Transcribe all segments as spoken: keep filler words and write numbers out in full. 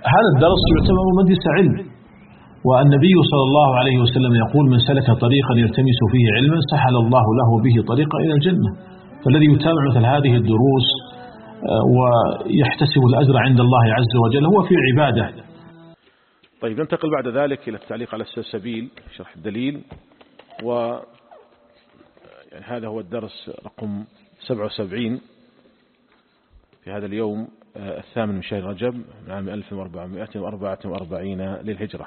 هذا الدرس يعتبر مجلس علم، والنبي صلى الله عليه وسلم يقول: من سلك طريقا يلتمس فيه علما سهل الله له به طريقا إلى الجنة. فالذي يتابع مثل هذه الدروس ويحتسب الأجر عند الله عز وجل هو في عبادة. طيب، ننتقل بعد ذلك إلى التعليق على السلسبيل، شرح الدليل. و يعني هذا هو الدرس رقم سبعة وسبعين في هذا اليوم الثامن من شهر رجب من عام ألف وأربعمائة وأربعة وأربعين للهجرة.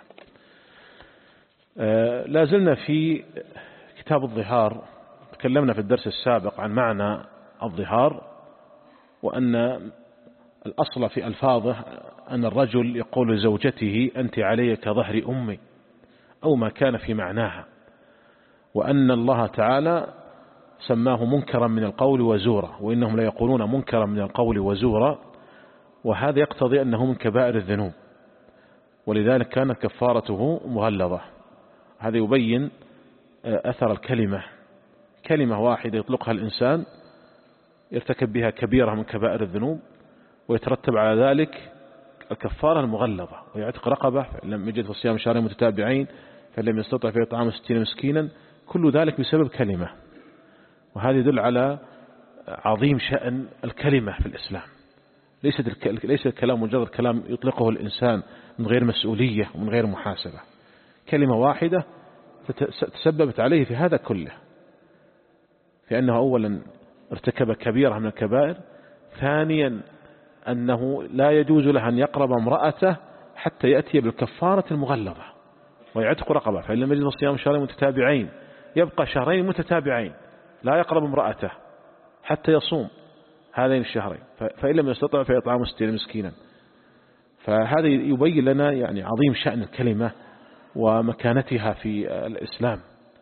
لا زلنا في كتاب الظهار. تكلمنا في الدرس السابق عن معنى الظهار، وأن الأصل في ألفاظه أن الرجل يقول لزوجته: أنت علي كظهر أمي، أو ما كان في معناها، وأن الله تعالى سماه منكرا من القول وزورا، وإنهم لا يقولون منكرا من القول وزورا، وهذا يقتضي أنه من كبائر الذنوب، ولذلك كانت كفارته مغلظة. هذا يبين أثر الكلمة، كلمة واحدة يطلقها الإنسان يرتكب بها كبيرة من كبائر الذنوب، ويترتب على ذلك الكفارة المغلظة، ويعتق رقبة فإن لم يجد فصيام شهرين متتابعين، فإن لم يستطع فإطعام ستين مسكينا، كل ذلك بسبب كلمة. وهذا يدل على عظيم شأن الكلمة في الإسلام. ليست ليس الكلام مجرد كلام يطلقه الإنسان من غير مسؤولية ومن غير محاسبة. كلمة واحدة تسببت عليه في هذا كله، في أنه أولا ارتكب كبيرة من الكبائر، ثانيا أنه لا يجوز له أن يقرب امرأته حتى يأتي بالكفارة المغلظة ويعتق رقبة، فإن لم يجد صيام شهرين متتابعين يبقى شهرين متتابعين لا يقرب امرأته حتى يصوم هذين الشهرين، فإن لم يستطع فإطعام ستين مسكينا. فهذا يبين لنا يعني عظيم شأن الكلمة ومكانتها في الإسلام،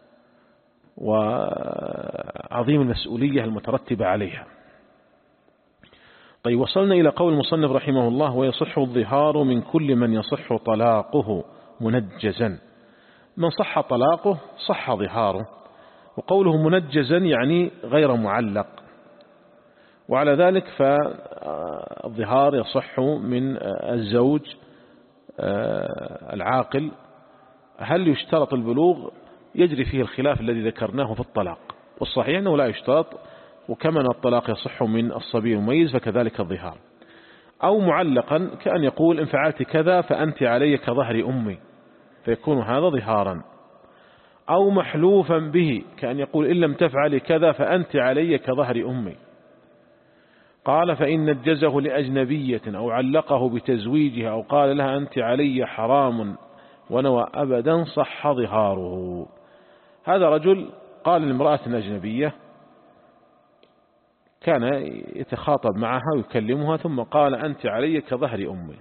وعظيم المسؤولية المترتبة عليها. طيب، وصلنا إلى قول المصنف رحمه الله: ويصح الظهار من كل من يصح طلاقه منجزا. من صح طلاقه صح ظهاره، وقوله منجزا يعني غير معلق. وعلى ذلك فالظهار يصح من الزوج العاقل. هل يشترط البلوغ؟ يجري فيه الخلاف الذي ذكرناه في الطلاق، والصحيح أنه لا يشترط، وكما أن الطلاق يصح من الصبي المميز فكذلك الظهار. أو معلقا، كأن يقول: إن فعلت كذا فأنت علي كظهر أمي، فيكون هذا ظهارا. أو محلوفا به، كأن يقول: إن لم تفعل كذا فأنت علي كظهر أمي. قال: فإن نجزه لأجنبية أو علقه بتزويجها أو قال لها أنت علي حرام ونوى أبدا صح ظهاره. هذا رجل قال لامرأة أجنبية، كان يتخاطب معها ويكلمها، ثم قال: أنت علي كظهر أمي.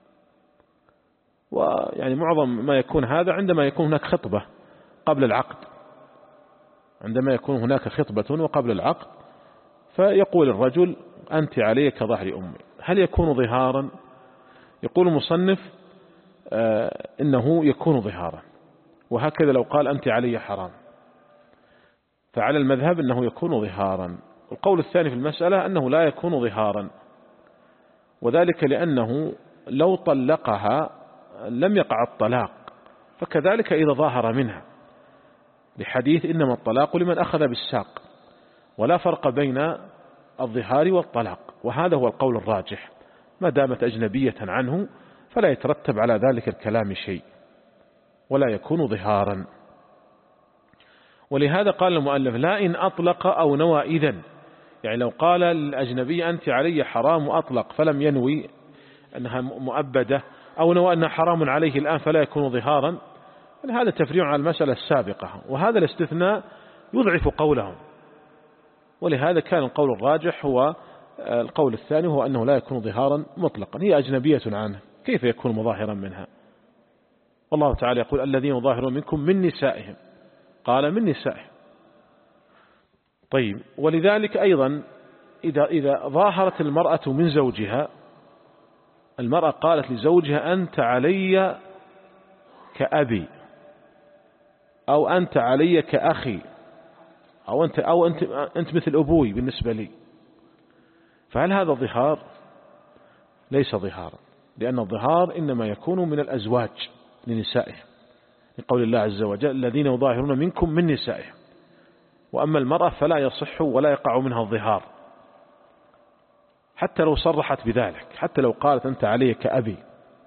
ويعني معظم ما يكون هذا عندما يكون هناك خطبة قبل العقد، عندما يكون هناك خطبة وقبل العقد، فيقول الرجل: أنت علي كظهر أمي. هل يكون ظهارا؟ يقول المصنف آه إنه يكون ظهارا. وهكذا لو قال: أنت علي حرام، فعلى المذهب أنه يكون ظهارا. القول الثاني في المسألة أنه لا يكون ظهارا، وذلك لأنه لو طلقها لم يقع الطلاق، فكذلك إذا ظاهر منها، لحديث إنما الطلاق لمن أخذ بالساق، ولا فرق بين الظهار والطلاق. وهذا هو القول الراجح، ما دامت أجنبية عنه فلا يترتب على ذلك الكلام شيء، ولا يكون ظهارا. ولهذا قال المؤلف: لا إن أطلق أو نوى إذن. يعني لو قال للأجنبي: أنت علي حرام، وأطلق فلم ينوي أنها مؤبدة، أو نوى أنها حرام عليه الآن، فلا يكون ظهارا. هذا تفريع على المسألة السابقة، وهذا الاستثناء يضعف قولهم. ولهذا كان القول الراجح هو القول الثاني، هو أنه لا يكون ظهارا مطلقا. هي أجنبية عنه، كيف يكون مظاهرا منها؟ والله تعالى يقول: الذين ظاهرون منكم من نسائهم، قال: من نسائهم. طيب، ولذلك أيضا إذا, إذا ظاهرت المرأة من زوجها، المرأة قالت لزوجها: أنت علي كأبي، أو أنت علي كأخي، أو أنت, أو أنت, أنت مثل أبوي بالنسبة لي، فهل هذا ظهار؟ ليس ظهارا. لأن الظهار إنما يكون من الأزواج لنسائهم، لقول الله عز وجل الذين يظاهرون منكم من نسائهم. وأما المرأة فلا يصح ولا يقع منها الظهار حتى لو صرحت بذلك، حتى لو قالت أنت علي كأبي.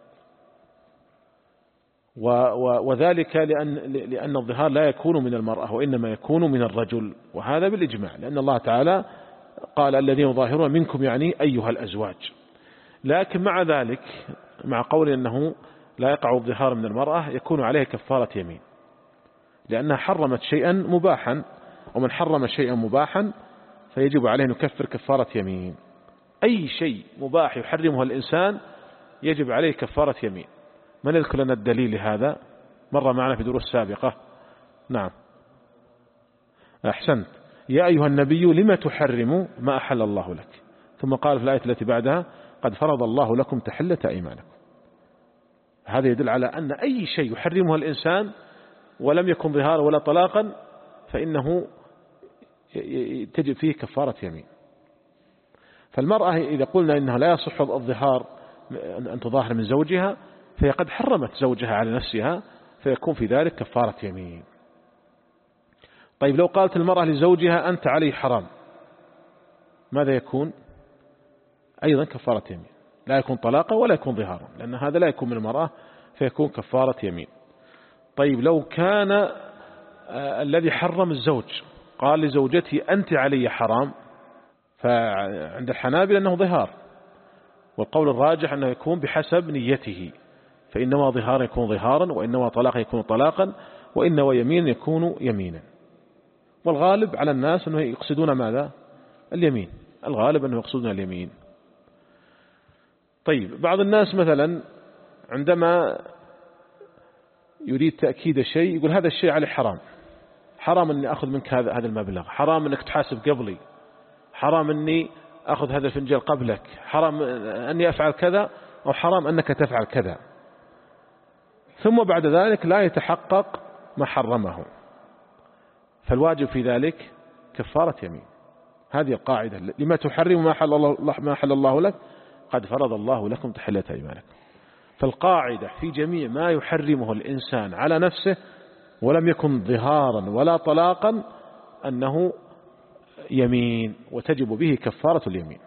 وذلك لأن, لأن الظهار لا يكون من المرأة وإنما يكون من الرجل، وهذا بالإجماع، لأن الله تعالى قال الذين يظاهرون منكم يعني أيها الأزواج. لكن مع ذلك مع قول أنه لا يقع الظهار من المرأة يكون عليه كفارة يمين، لأنها حرمت شيئا مباحا، ومن حرم شيئا مباحا فيجب عليه أن يكفر كفارة يمين. أي شيء مباح يحرمه الإنسان يجب عليه كفارة يمين. من يذكر لنا الدليل لهذا؟ مر معنا في دروس سابقة. نعم أحسنت. يا أيها النبي لما تحرم ما أحل الله لك، ثم قال في الآية التي بعدها قد فرض الله لكم تحلة أيمانكم. هذا يدل على أن أي شيء يحرمه الإنسان ولم يكن ظهارا ولا طلاقا فإنه تجب فيه كفارة يمين. فالمرأة إذا قلنا إنها لا يصح الظهار أن تظاهر من زوجها فهي قد حرمت زوجها على نفسها، فيكون في ذلك كفارة يمين. طيب لو قالت المرأة لزوجها أنت علي حرام، ماذا يكون؟ أيضا كفارة يمين، لا يكون طلاقا ولا يكون ظهارا، لأن هذا لا يكون من المرأة فيكون كفارة يمين. طيب لو كان الذي حرم الزوج قال لزوجتي أنت علي حرام، فعند الحنابلة أنه ظهار، والقول الراجح أنه يكون بحسب نيته، فإنما ظهار يكون ظهارا، وإنما طلاق يكون طلاقا، وإنما يمين يكون يمينا. والغالب على الناس أنه يقصدون ماذا؟ اليمين، الغالب أنه يقصدون اليمين. طيب بعض الناس مثلا عندما يريد تأكيد شيء يقول هذا الشيء عليه حرام، حرام أني أخذ منك هذا هذا المبلغ، حرام أنك تحاسب قبلي، حرام أني أخذ هذا الفنجان قبلك، حرام أني أفعل كذا، أو حرام أنك تفعل كذا، ثم بعد ذلك لا يتحقق ما حرمه، فالواجب في ذلك كفارة يمين. هذه القاعدة، لما تحرم ما حل الله, ما حل الله لك قد فرض الله لكم تحلة أيمانكم. فالقاعدة في جميع ما يحرمه الإنسان على نفسه ولم يكن ظهارا ولا طلاقا أنه يمين، وتجب به كفارة اليمين.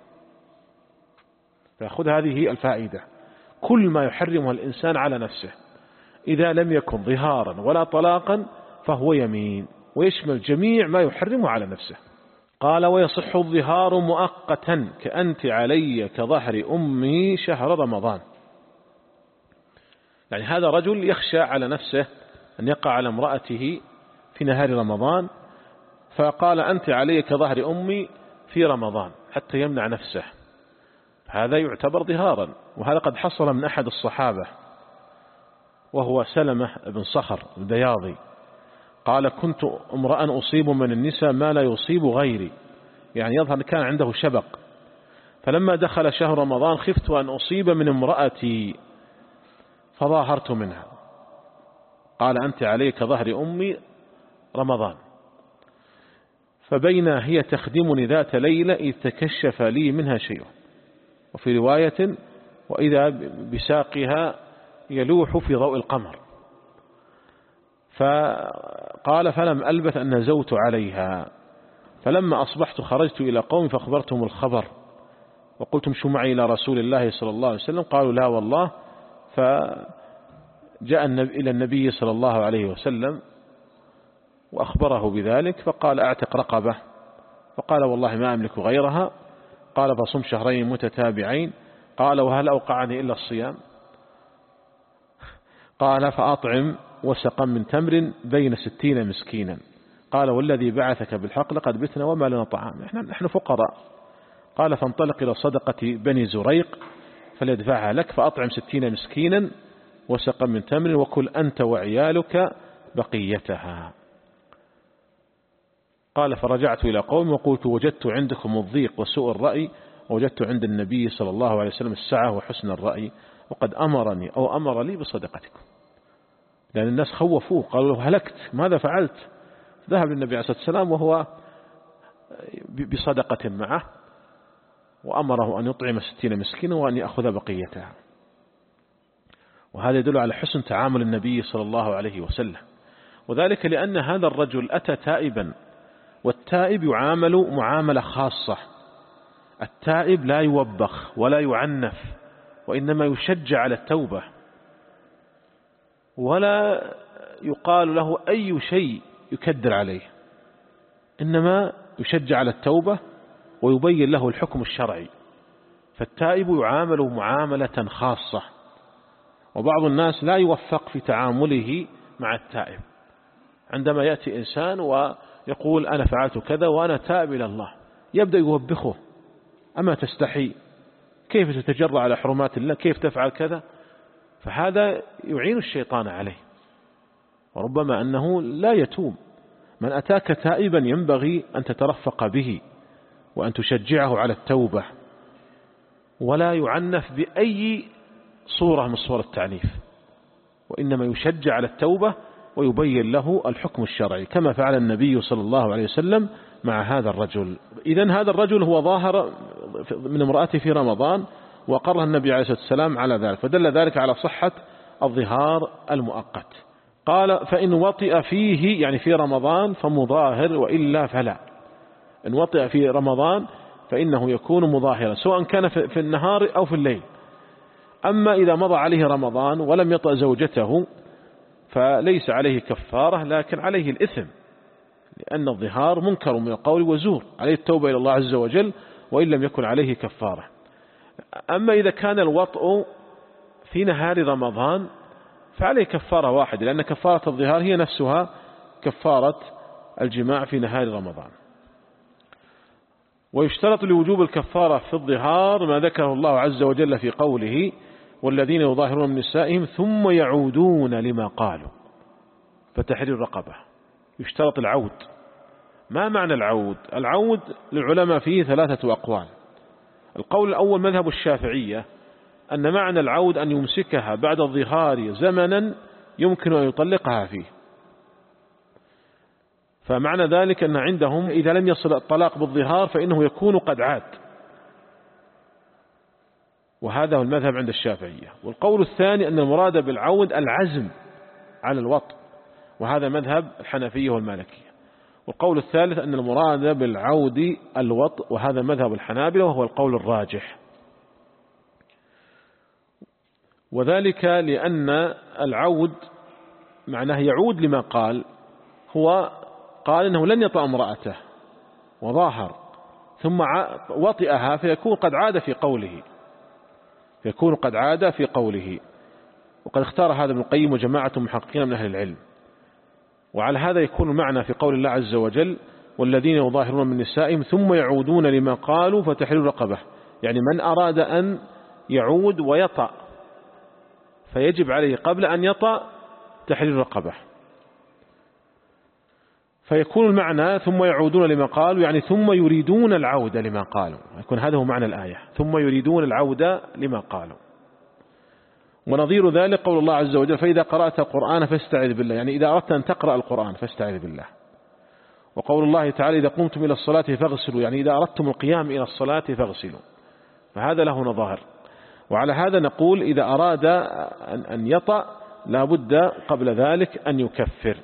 فأخذ هذه الفائدة، كل ما يحرمه الإنسان على نفسه إذا لم يكن ظهارا ولا طلاقا فهو يمين، ويشمل جميع ما يحرمه على نفسه. قال ويصح الظهار مؤقتا كأنت علي كظهر أمي شهر رمضان. يعني هذا رجل يخشى على نفسه أن يقع على امرأته في نهار رمضان، فقال أنت علي كظهر أمي في رمضان حتى يمنع نفسه، هذا يعتبر ظهارا. وهذا قد حصل من أحد الصحابة وهو سلمة بن صخر البياضي، قال كنت امرأ أصيب من النساء ما لا يصيب غيري، يعني يظهر كان عنده شبق، فلما دخل شهر رمضان خفت أن أصيب من امرأتي فظاهرت منها، قال أنت علي كظهر أمي رمضان، فبين هي تخدمني ذات ليلة إذ تكشف لي منها شيء، وفي رواية وإذا بساقها يلوح في ضوء القمر، فقال فلم ألبث أن نزوت عليها، فلما أصبحت خرجت إلى قوم فأخبرتهم الخبر وقلت امشوا معي إلى رسول الله صلى الله عليه وسلم، قالوا لا والله، فجاء إلى النبي صلى الله عليه وسلم وأخبره بذلك، فقال أعتق رقبة، فقال والله ما أملك غيرها، قال فصم شهرين متتابعين، قال وهل أوقعني إلا الصيام، قال فأطعم وسقا من تمر بين ستين مسكينا، قال والذي بعثك بالحق لقد بتنا وما لنا طعام، نحن, نحن فقراء، قال فانطلق إلى صدقة بني زريق فليدفعها لك، فأطعم ستين مسكينا وسقا من تمر وكل أنت وعيالك بقيتها. قال فرجعت إلى قوم وقلت وجدت عندكم الضيق وسوء الرأي، ووجدت عند النبي صلى الله عليه وسلم السعة وحسن الرأي، وقد أمرني أو أمر لي بصدقتكم، لأن الناس خوفوه قالوا له هلكت ماذا فعلت، ذهب للنبي عليه الصلاة والسلام وهو بصدقة معه، وأمره أن يطعم ستين مسكينا وأن يأخذ بقيتها. وهذا يدل على حسن تعامل النبي صلى الله عليه وسلم، وذلك لأن هذا الرجل أتى تائبا، والتائب يعامل معاملة خاصة. التائب لا يوبخ ولا يعنف، وإنما يشجع على التوبة، ولا يقال له أي شيء يكدر عليه، إنما يشجع على التوبة ويبين له الحكم الشرعي. فالتائب يعامل معاملة خاصة، وبعض الناس لا يوفق في تعامله مع التائب. عندما يأتي إنسان ويقول أنا فعلت كذا وأنا تائب إلى الله، يبدأ يوبخه: أما تستحي؟ كيف تتجرأ على حرمات الله؟ كيف تفعل كذا؟ فهذا يعين الشيطان عليه، وربما أنه لا يتوب. من أتاك تائبا ينبغي أن تترفق به وأن تشجعه على التوبة، ولا يعنف بأي صورة من صور التعنيف، وإنما يشجع على التوبة ويبين له الحكم الشرعي، كما فعل النبي صلى الله عليه وسلم مع هذا الرجل. إذن هذا الرجل هو ظاهر من امرأته في رمضان، وقرها النبي عليه الصلاة والسلام على ذلك، فدل ذلك على صحة الظهار المؤقت. قال: فإن وطئ فيه، يعني في رمضان، فمظاهر، وإلا فلا. إن وطئ في رمضان فإنه يكون مظاهرا، سواء كان في النهار أو في الليل. أما إذا مضى عليه رمضان ولم يطأ زوجته فليس عليه كفارة، لكن عليه الإثم، لأن الظهار منكر من القول وزور، عليه التوبة إلى الله عز وجل، وإن لم يكن عليه كفارة. أما إذا كان الوطء في نهار رمضان فعليه كفارة واحدة، لأن كفارة الظهار هي نفسها كفارة الجماع في نهار رمضان. ويشترط لوجوب الكفارة في الظهار ما ذكره الله عز وجل في قوله: والذين يظاهرون من نسائهم ثم يعودون لما قالوا فتحرير رقبة. يشترط العود. ما معنى العود؟ العود للعلماء فيه ثلاثة أقوال. القول الأول مذهب الشافعية، أن معنى العود أن يمسكها بعد الظهار زمنا يمكن أن يطلقها فيه، فمعنى ذلك أن عندهم إذا لم يصل الطلاق بالظهار فإنه يكون قد عاد، وهذا هو المذهب عند الشافعية. والقول الثاني أن المراد بالعود العزم على الوطء، وهذا مذهب الحنفية والمالكية. والقول الثالث أن المراد بالعود الوطء، وهذا مذهب الحنابلة وهو القول الراجح. وذلك لأن العود معناه يعود لما قال. هو قال إنه لن يطأ امرأته وظاهر ثم وطئها، فيكون قد عاد في قوله فيكون قد عاد في قوله وقد اختار هذا ابن القيم وجماعة محققين من أهل العلم. وعلى هذا يكون المعنى في قول الله عز وجل: والذين يظاهرون من نسائهم ثم يعودون لما قالوا فتحرير رقبة، يعني من أراد أن يعود ويطأ فيجب عليه قبل أن يطأ تحرير رقبة. فيكون المعنى ثم يعودون لما قالوا، يعني ثم يريدون العودة لما قالوا، يكون هذا هو معنى الآية، ثم يريدون العودة لما قالوا. ونظير ذلك قول الله عز وجل: فإذا قرأت القرآن فاستعذ بالله، يعني إذا أردت أن تقرأ القرآن فاستعذ بالله. وقول الله تعالى: إذا قمتم إلى الصلاة فاغسلوا، يعني إذا أردتم القيام إلى الصلاة فاغسلوا. فهذا له نظائر. وعلى هذا نقول إذا أراد أن يطأ لا بد قبل ذلك أن يكفر.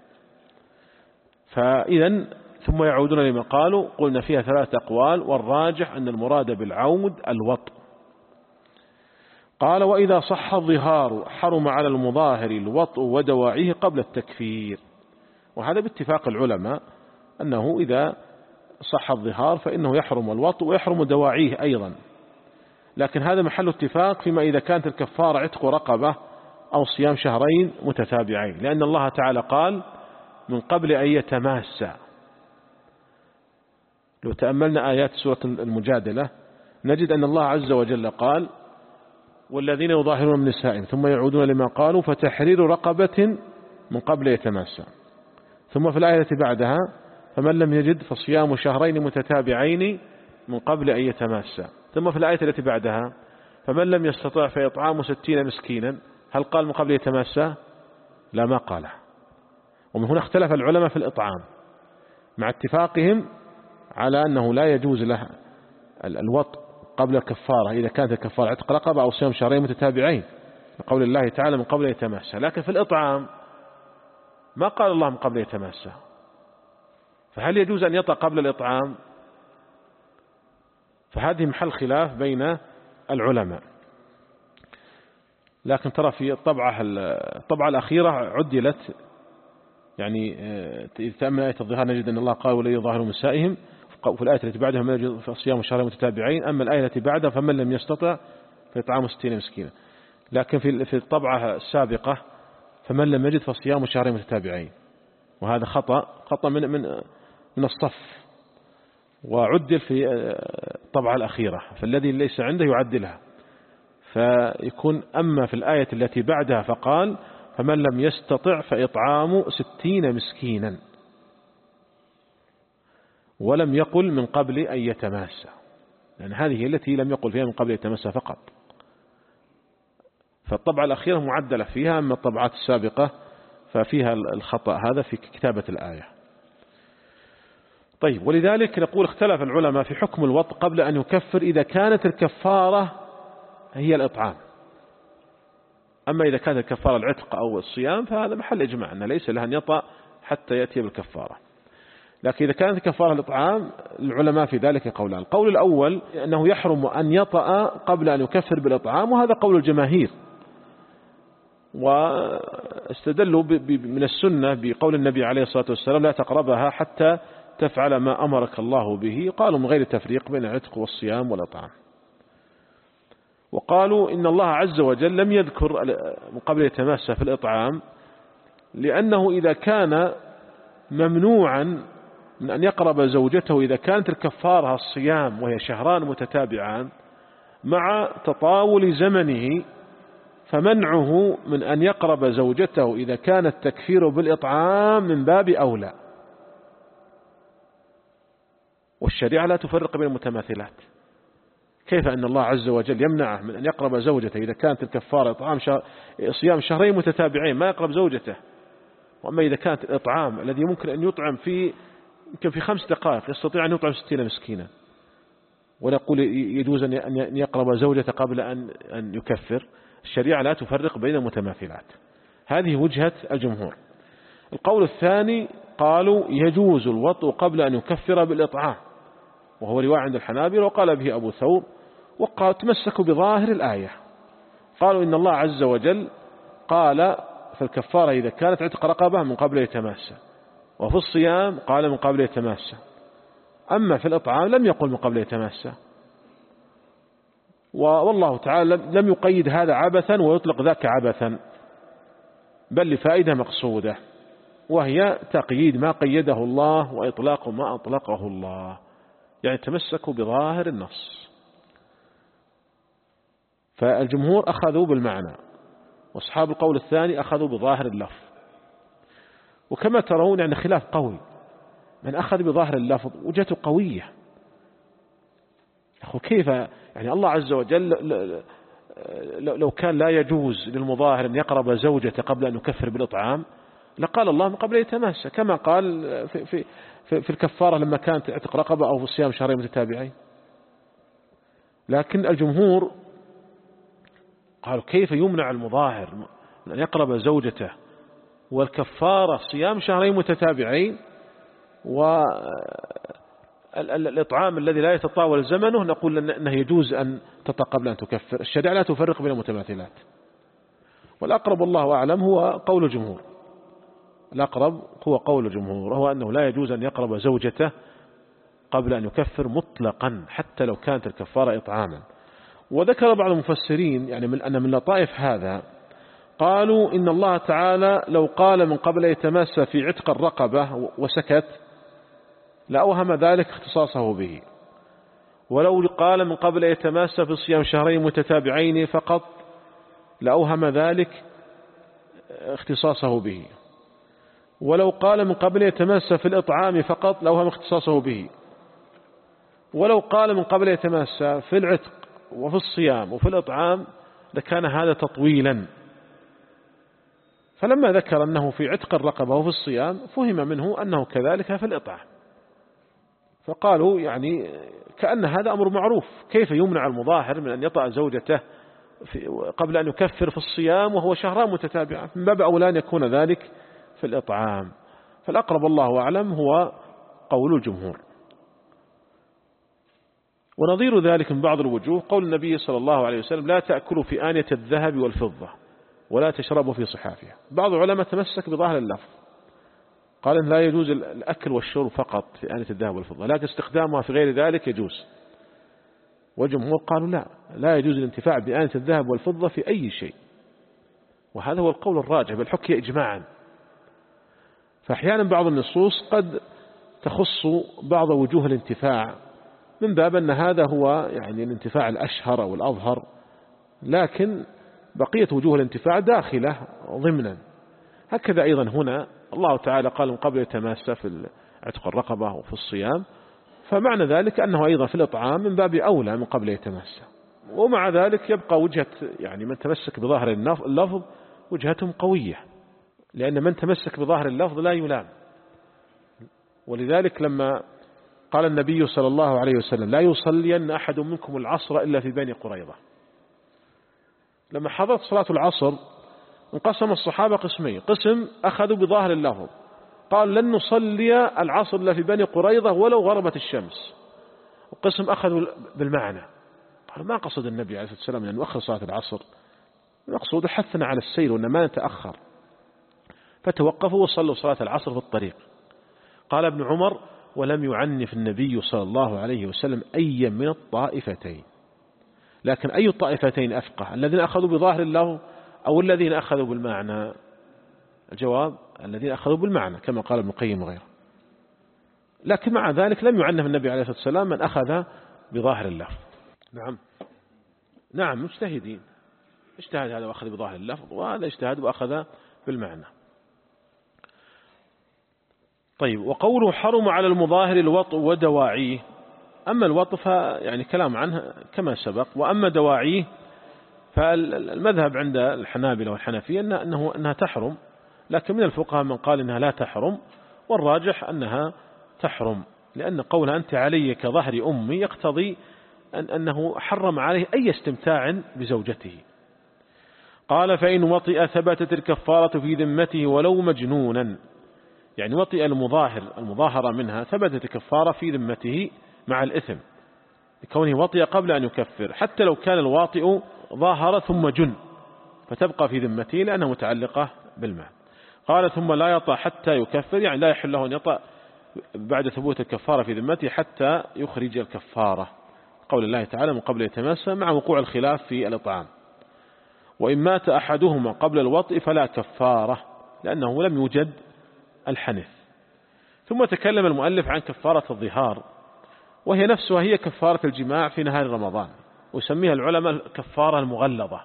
فإذا ثم يعودون لما قالوا قلنا فيها ثلاثة أقوال، والراجح أن المراد بالعود الوطء. قال: وإذا صح الظهار حرم على المظاهر الوطء ودواعيه قبل التكفير. وهذا باتفاق العلماء أنه إذا صح الظهار فإنه يحرم الوطء ويحرم دواعيه أيضا، لكن هذا محل اتفاق فيما إذا كانت الكفارة عتق رقبة أو صيام شهرين متتابعين، لأن الله تعالى قال: من قبل أن يتماسا. لو تأملنا آيات سورة المجادلة نجد أن الله عز وجل قال: والذين يظاهرون من نسائهم ثم يعودون لما قالوا فتحرير رقبة من قبل يتماسا. ثم في الآية التي بعدها: فمن لم يجد فصيام شهرين متتابعين من قبل أن يتماسا. ثم في الآية التي بعدها: فمن لم يستطع فإطعام ستين مسكينا. هل قال من قبل يتماسا؟ لا، ما قاله. ومن هنا اختلف العلماء في الإطعام، مع اتفاقهم على أنه لا يجوز له الوطء قبل الكفارة إذا كانت الكفارة عتق رقبة أو صيام شهرين متتابعين، قول الله تعالى من قبل يتماسى. لكن في الإطعام ما قال الله من قبل يتماسى، فهل يجوز أن يطأ قبل الإطعام؟ فهذه محل خلاف بين العلماء. لكن ترى في الطبعة الطبعة الأخيرة عدلت، يعني إذا تأمل آية الظهار نجد أن الله قال ولي يظاهر من نسائهم، في الآية التي بعدها من يجد في صيام شهرين متتابعين. أما الآية التي بعدها فمن لم يستطع فيطعم ستين مسكينا. لكن في في الطبعة السابقة فمن لم يجد فصيام شهرين متتابعين، وهذا خطأ خطأ من من من الصف، وعدل في الطبعة الأخيرة، فالذي ليس عنده يعدلها، فيكون أما في الآية التي بعدها فقال فمن لم يستطع فإطعام ستين مسكينا، ولم يقل من قبل أن يتماسى، لأن هذه التي لم يقل فيها من قبل يتماسى فقط. فالطبعة الأخيرة معدلة فيها، أما الطبعات السابقة ففيها الخطأ هذا في كتابة الآية. طيب، ولذلك نقول اختلف العلماء في حكم الوط قبل أن يكفر إذا كانت الكفارة هي الإطعام. أما إذا كانت الكفارة العتق أو الصيام فهذا محل إجماع أنه ليس له أن يطأ حتى يأتي بالكفارة. لكن إذا كانت الكفارة الإطعام العلماء في ذلك قولان. القول الأول أنه يحرم أن يطأ قبل أن يكفر بالإطعام، وهذا قول الجماهير، واستدلوا من السنة بقول النبي عليه الصلاة والسلام لا تقربها حتى تفعل ما أمرك الله به، قالوا من غير تفريق بين العتق والصيام والإطعام. وقالوا إن الله عز وجل لم يذكر من قبل يتماسى في الإطعام، لأنه إذا كان ممنوعا من أن يقرب زوجته إذا كانت الكفارة الصيام وهي شهران متتابعان مع تطاول زمنه، فمنعه من أن يقرب زوجته إذا كان التكفير بالإطعام من باب أولى. والشريعة لا تفرق بين المتماثلات. كيف أن الله عز وجل يمنعه من أن يقرب زوجته إذا كانت الكفارة إطعام شهر صيام شهرين متتابعين ما يقرب زوجته، وأما إذا كانت الإطعام الذي ممكن أن يطعم في يمكن في خمس دقائق يستطيع أن يطعم ستين مسكينا، ونقول يجوز أن يقرب زوجته قبل أن أن يكفر. الشريعة لا تفرق بين المتماثلات. هذه وجهة الجمهور. القول الثاني قالوا يجوز الوطء قبل أن يكفر بالإطعام، وهو رواية عند الحنابلة وقال به أبو ثور، وقال تمسكوا بظاهر الآية. قالوا إن الله عز وجل قال في الكفارة إذا كانت عتق رقبة من قبل يتماسى، وفي الصيام قال من قبل يتماسى، أما في الإطعام لم يقل من قبل يتماسى. والله تعالى لم يقيد هذا عبثا ويطلق ذاك عبثا، بل لفائدة مقصودة، وهي تقييد ما قيده الله وإطلاق ما أطلقه الله، يعني تمسكوا بظاهر النص. فالجمهور أخذوا بالمعنى، وأصحاب القول الثاني أخذوا بظاهر اللفظ. وكما ترون يعني خلاف قوي، من أخذ بظاهر اللفظ وجهته قوية. أخو كيف يعني الله عز وجل لو كان لا يجوز للمظاهر أن يقرب زوجته قبل أن يكفر بالإطعام لقال الله من قبل يتماسى، كما قال في, في, في, في الكفارة لما كانت عتق رقبة أو في الصيام شهرين متتابعين. لكن الجمهور قالوا كيف يمنع المظاهر من أن يقرب زوجته والكفارة صيام شهرين متتابعين، والإطعام الذي لا يتطاول زمنه نقول أنه يجوز أن تطأ قبل أن تكفر. الشريعة لا تفرق بين المتماثلات. والأقرب الله أعلم هو قول الجمهور، الأقرب هو قول الجمهور، وهو أنه لا يجوز أن يقرب زوجته قبل أن يكفر مطلقا حتى لو كانت الكفارة إطعاما. وذكر بعض المفسرين يعني من أن من لطائف هذا قالوا إن الله تعالى لو قال من قبل يتماسى في عتق الرقبة وسكت لأوهم ذلك اختصاصه به، ولو قال من قبل يتماسى في صيام شهرين متتابعين فقط لأوهم ذلك اختصاصه به، ولو قال من قبل يتماسى في الإطعام فقط لأوهم اختصاصه به، ولو قال من قبل يتماسى في العتق وفي الصيام وفي الإطعام لكان هذا تطويلا. فلما ذكر أنه في عتق الرقبة وفي الصيام فهم منه أنه كذلك في الإطعام، فقالوا يعني كأن هذا أمر معروف، كيف يمنع المظاهر من أن يطأ زوجته في قبل أن يكفر في الصيام وهو شهران متتابعة، من باب أولى أن يكون ذلك في الإطعام. فالأقرب الله أعلم هو قول الجمهور. ونظير ذلك من بعض الوجوه قول النبي صلى الله عليه وسلم: لا تأكلوا في آنية الذهب والفضة ولا تشربوا في صحافها. بعض العلماء تمسك بظاهر اللفظ، قال إن لا يجوز الأكل والشرب فقط في آنية الذهب والفضة، لكن استخدامها في غير ذلك يجوز. والجمهور قالوا لا، لا يجوز الانتفاع بآنية الذهب والفضة في أي شيء، وهذا هو القول الراجح بل حكي إجماعا. فأحيانا بعض النصوص قد تخص بعض وجوه الانتفاع من باب أن هذا هو يعني الانتفاع الأشهر أو الأظهر، لكن بقية وجوه الانتفاع داخلة ضمنا. هكذا أيضا هنا الله تعالى قال من قبل يتماسى في عتق الرقبة وفي الصيام، فمعنى ذلك أنه أيضا في الإطعام من باب أولى من قبل يتماسى. ومع ذلك يبقى وجهة يعني من تمسك بظاهر اللفظ وجهتهم قوية، لأن من تمسك بظاهر اللفظ لا يلام. ولذلك لما قال النبي صلى الله عليه وسلم: لا يصلين أحد منكم العصر إلا في بني قريظة، لما حضرت صلاة العصر انقسم الصحابة قسمين: قسم أخذوا بظاهر اللفظ قال لن نصلي العصر إلا في بني قريظة ولو غربت الشمس، وقسم أخذوا بالمعنى قال ما قصد النبي عليه الصلاة والسلام أن نؤخر صلاة العصر، المقصود حثنا على السير وأن ما نتأخر، فتوقفوا وصلوا صلاة العصر في الطريق. قال ابن عمر: ولم يعنف النبي صلى الله عليه وسلم أي من الطائفتين. لكن أي الطائفتين أفقه، الذين أخذوا بظاهر اللفظ أو الذين أخذوا بالمعنى؟ الجواب: الذين أخذوا بالمعنى كما قال ابن القيم وغيره. لكن مع ذلك لم يعنف النبي عليه الصلاة والسلام من أخذ بظاهر اللفظ. نعم نعم مجتهدين، اجتهد هذا وأخذ بظاهر اللفظ، وهذا اجتهد وأخذ بالمعنى. طيب، وقوله حرم على المظاهر الوطء ودواعيه. أما الوطء فيعني كلام عنه كما سبق، وأما دواعيه فالمذهب عند الحنابلة والحنفية أنه أنها تحرم، لكن من الفقهاء من قال إنها لا تحرم، والراجح أنها تحرم، لأن قول أنت علي كظهر أمي يقتضي أن أنه حرم عليه أي استمتاع بزوجته. قال: فإن وطئ ثبتت الكفارة في ذمته ولو مجنونا، يعني وطئ المظاهر المظاهرة منها ثبتت الكفارة في ذمته مع الإثم لكونه وطئ قبل أن يكفر، حتى لو كان الواطئ ظاهر ثم جن فتبقى في ذمته لأنها متعلقة بالمال. قال: ثم لا يطأ حتى يكفر، يعني لا يحل له أن يطأ بعد ثبوت الكفارة في ذمته حتى يخرج الكفارة، قول الله تعالى من قبل يتماسى، مع وقوع الخلاف في الإطعام. وإن مات أحدهما قبل الوطئ فلا كفارة، لأنه لم يوجد الحنث. ثم تكلم المؤلف عن كفارة الظهار، وهي نفسها هي كفارة الجماع في نهار رمضان، ويسميها العلماء الكفارة المغلظة.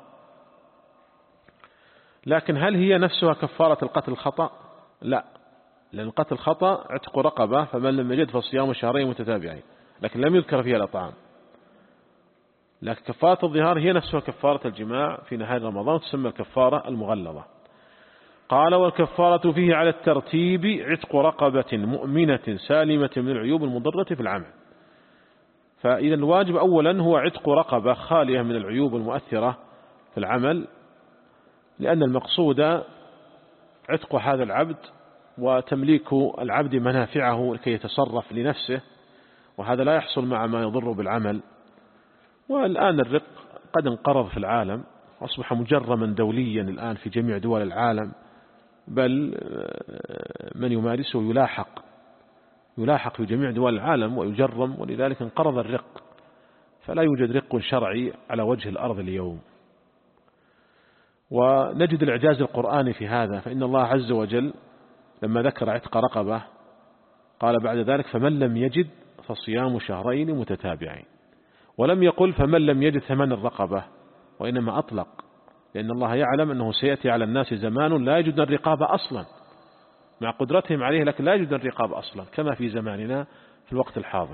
لكن هل هي نفسها كفارة القتل الخطأ؟ لا، لأن القتل الخطأ عتق رقبة، فمن لم يجد فصيام شهرين متتابعين، لكن لم يذكر فيها الأطعام. لكن كفارة الظهار هي نفسها كفارة الجماع في نهار رمضان، تسمى الكفارة المغلظة. قال: والكفارة فيه على الترتيب عتق رقبة مؤمنة سالمة من العيوب المضرة في العمل. فإذا الواجب أولا هو عتق رقبة خالية من العيوب المؤثرة في العمل، لأن المقصود عتق هذا العبد وتمليك العبد منافعه لكي يتصرف لنفسه، وهذا لا يحصل مع ما يضر بالعمل. والآن الرق قد انقرض في العالم، أصبح مجرما دوليا الآن في جميع دول العالم، بل من يمارسه يلاحق يلاحق في جميع دول العالم ويجرم، ولذلك انقرض الرق، فلا يوجد رق شرعي على وجه الأرض اليوم. ونجد الإعجاز القرآني في هذا، فإن الله عز وجل لما ذكر عتق رقبة قال بعد ذلك: فمن لم يجد فصيام شهرين متتابعين، ولم يقل فمن لم يجد ثمن الرقبة، وإنما أطلق، لأن الله يعلم أنه سيأتي على الناس زمان لا يجدون الرقابة أصلا، مع قدرتهم عليه، لكن لا يجدون الرقابة أصلا كما في زماننا في الوقت الحاضر.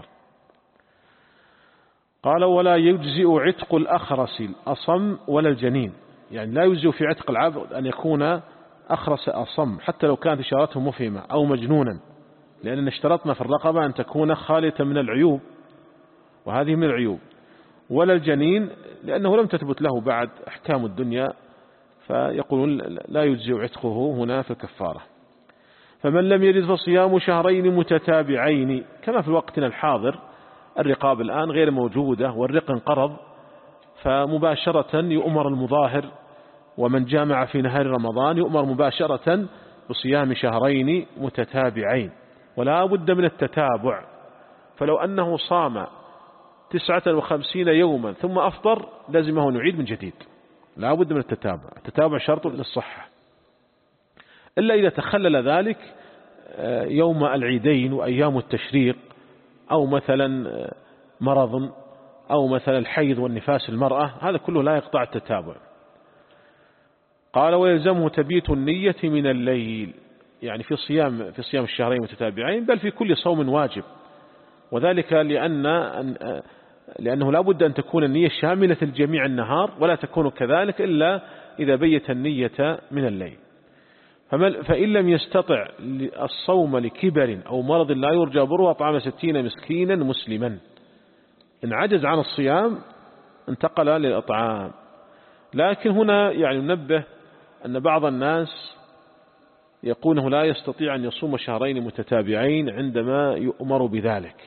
قال: ولا يجزئ عتق الأخرس الأصم ولا الجنين، يعني لا يجزئ في عتق العبد أن يكون أخرس أصم حتى لو كانت إشارته مفهمة، أو مجنونا، لأننا اشترطنا في الرقبة أن تكون خالية من العيوب، وهذه من العيوب. ولا الجنين، لأنه لم تثبت له بعد أحكام الدنيا، فيقولون لا يجزئ عتقه هنا في الكفارة. فمن لم يجد فصيام شهرين متتابعين، كما في وقتنا الحاضر الرقاب الآن غير موجودة والرق انقرض، فمباشرة يؤمر المظاهر ومن جامع في نهار رمضان يؤمر مباشرة بصيام شهرين متتابعين، ولا بد من التتابع. فلو أنه صام تسعة وخمسين يوما ثم أفطر لازمه نعيد من جديد، لا بد من التتابع. التتابع شرط للصحة، إلا إذا تخلل ذلك يوم العيدين وأيام التشريق، أو مثلا مرض، أو مثلا الحيض والنفاس المرأة، هذا كله لا يقطع التتابع. قال ويلزمه تبيت النية من الليل، يعني في صيام في صيام الشهرين متتابعين، بل في كل صوم واجب، وذلك لأن لأنه لا بد أن تكون النية شاملة الجميع النهار، ولا تكون كذلك إلا إذا بيت النية من الليل. فإن لم يستطع الصوم لكبر أو مرض لا يرجى بره أطعم ستين مسكينا مسلما. إن عجز عن الصيام انتقل للإطعام. لكن هنا يعني ننبه أن بعض الناس يقول أنه لا يستطيع أن يصوم شهرين متتابعين عندما يؤمر بذلك،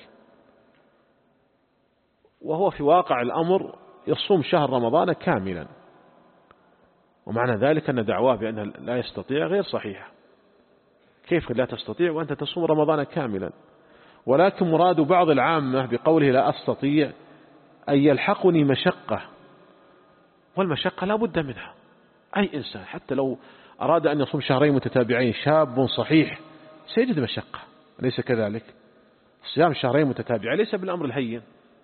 وهو في واقع الأمر يصوم شهر رمضان كاملا، ومعنى ذلك أن دعواه بأنه لا يستطيع غير صحيحة. كيف لا تستطيع وأنت تصوم رمضان كاملا؟ ولكن مراد بعض العامة بقوله لا أستطيع أن يلحقني مشقة، والمشقة لا بد منها. أي إنسان حتى لو أراد أن يصوم شهرين متتابعين شاب صحيح سيجد مشقة، ليس كذلك؟ صيام شهرين متتابعين ليس بالأمر الهين،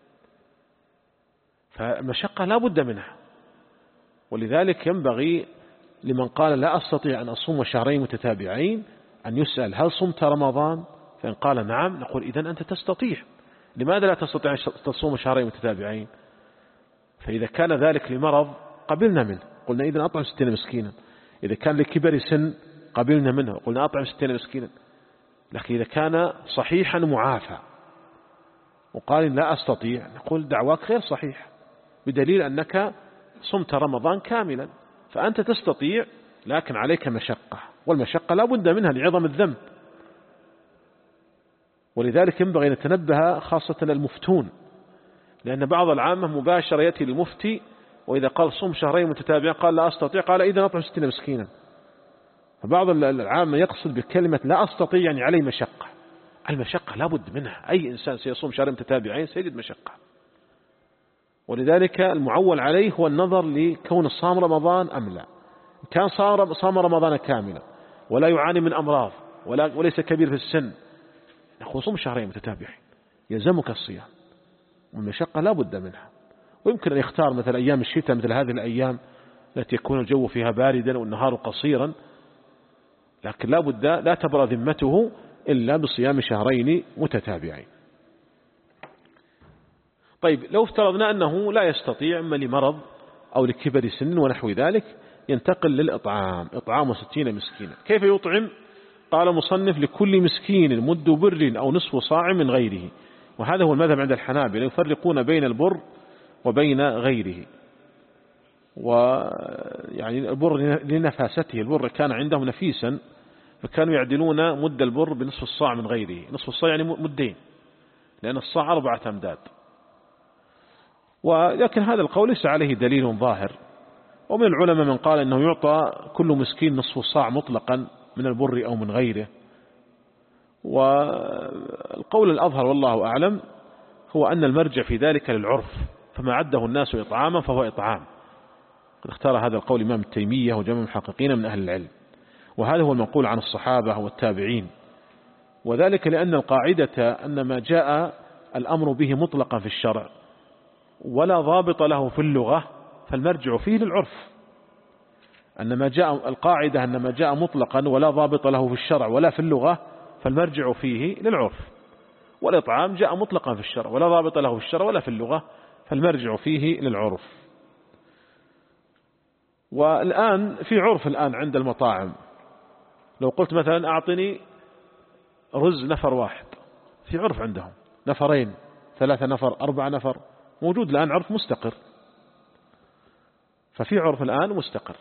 فالمشقة لا بد منها. ولذلك ينبغي لمن قال لا أستطيع أن أصوم شهرين متتابعين أن يسأل هل صمت رمضان؟ فإن قال نعم نقول إذن أنت تستطيع. لماذا لا تستطيع أن تصوم شهرين متتابعين؟ فإذا كان ذلك لمرض قبلنا منه، قلنا إذن أطعم ستين مسكينا. إذا كان لكبر سن قبلنا منه، قلنا أطعم ستين مسكينا. لكن إذا كان صحيحا معافى وقال لا أستطيع، نقول دعواك غير صحيح، بدليل أنك صمت رمضان كاملا، فأنت تستطيع لكن عليك مشقة، والمشقة لا بد منها لعظم الذنب. ولذلك ينبغي أن نتنبه خاصة المفتون، لأن بعض العامة مباشرة يأتي للمفتي وإذا قال صم شهرين متتابعين قال لا أستطيع، قال إذا أطعم ستين مسكينا. فبعض العامة يقصد بكلمة لا أستطيع يعني علي مشقة. المشقة لا بد منها، أي إنسان سيصوم شهرين متتابعين سيجد مشقة. ولذلك المعول عليه هو النظر لكون الصام رمضان أم لا. كان صام رمضان كاملا ولا يعاني من أمراض ولا وليس كبير في السن، نقول صوم شهرين متتابعين يلزمك الصيام، والمشقة لا بد منها. ويمكن أن يختار مثل أيام الشتاء، مثل هذه الأيام التي يكون الجو فيها باردا والنهار قصيرا، لكن لا بد لا تبرى ذمته إلا بصيام شهرين متتابعين. طيب لو افترضنا أنه لا يستطيع إما لمرض أو لكبر سن ونحو ذلك، ينتقل للإطعام، إطعام ستين مسكينا. كيف يطعم؟ قال مصنف لكل مسكين مد بر أو نصف صاع من غيره. وهذا هو المذهب عند الحنابلة، يفرقون بين البر وبين غيره. ويعني البر لنفاسته، البر كان عندهم نفيسا فكانوا يعدلون مد البر بنصف الصاع من غيره. نصف الصاع يعني مدين، لأن الصاع أربعة أمداد. ولكن هذا القول ليس عليه دليل ظاهر. ومن العلماء من قال أنه يعطى كل مسكين نصف الصاع مطلقا من البر أو من غيره. والقول الأظهر والله أعلم هو أن المرجع في ذلك للعرف، فما عده الناس إطعاما فهو إطعام. قد اختار هذا القول إمام التيمية وجمع المحققين من أهل العلم، وهذا هو المنقول عن الصحابة والتابعين. وذلك لأن القاعدة أن ما جاء الأمر به مطلقا في الشرع ولا ضابط له في اللغة فالمرجع فيه للعرف. أن ما جاء القاعدة أن ما جاء مطلقا ولا ضابط له في الشرع ولا في اللغة فالمرجع فيه للعرف. والإطعام جاء مطلقا في الشرع ولا ضابط له في الشرع ولا في اللغة فالمرجع فيه للعرف. والآن في عرف الآن عند المطاعم، لو قلت مثلا أعطني رز نفر واحد، في عرف عندهم نفرين، ثلاثة نفر، أربعة نفر، موجود الآن عرف مستقر، ففي عرف الآن مستقر.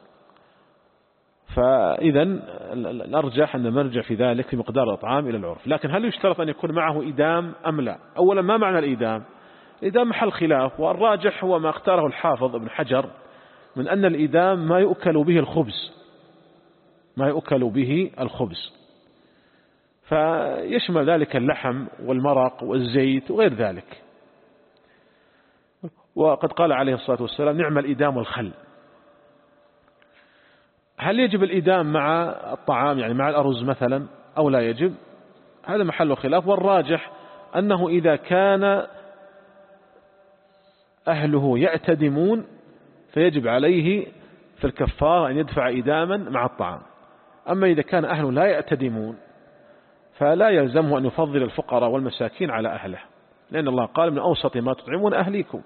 فإذا الأرجح أن نرجع في ذلك في مقدار الأطعام إلى العرف. لكن هل يشترط أن يكون معه إدام أم لا؟ أولا ما معنى الإدام؟ الإدام محل خلاف، والراجح هو ما اختاره الحافظ ابن حجر من أن الإدام ما يؤكل به الخبز، ما يؤكل به الخبز، فيشمل ذلك اللحم والمرق والزيت وغير ذلك. وقد قال عليه الصلاة والسلام نعم الإدام والخل. هل يجب الإدام مع الطعام يعني مع الأرز مثلا أو لا يجب؟ هذا محل خلاف، والراجح أنه إذا كان أهله يأتدمون فيجب عليه في الكفارة أن يدفع إداما مع الطعام. أما إذا كان أهله لا يأتدمون فلا يلزمه أن يفضل الفقراء والمساكين على أهله، لأن الله قال من أوسط ما تطعمون أهليكم.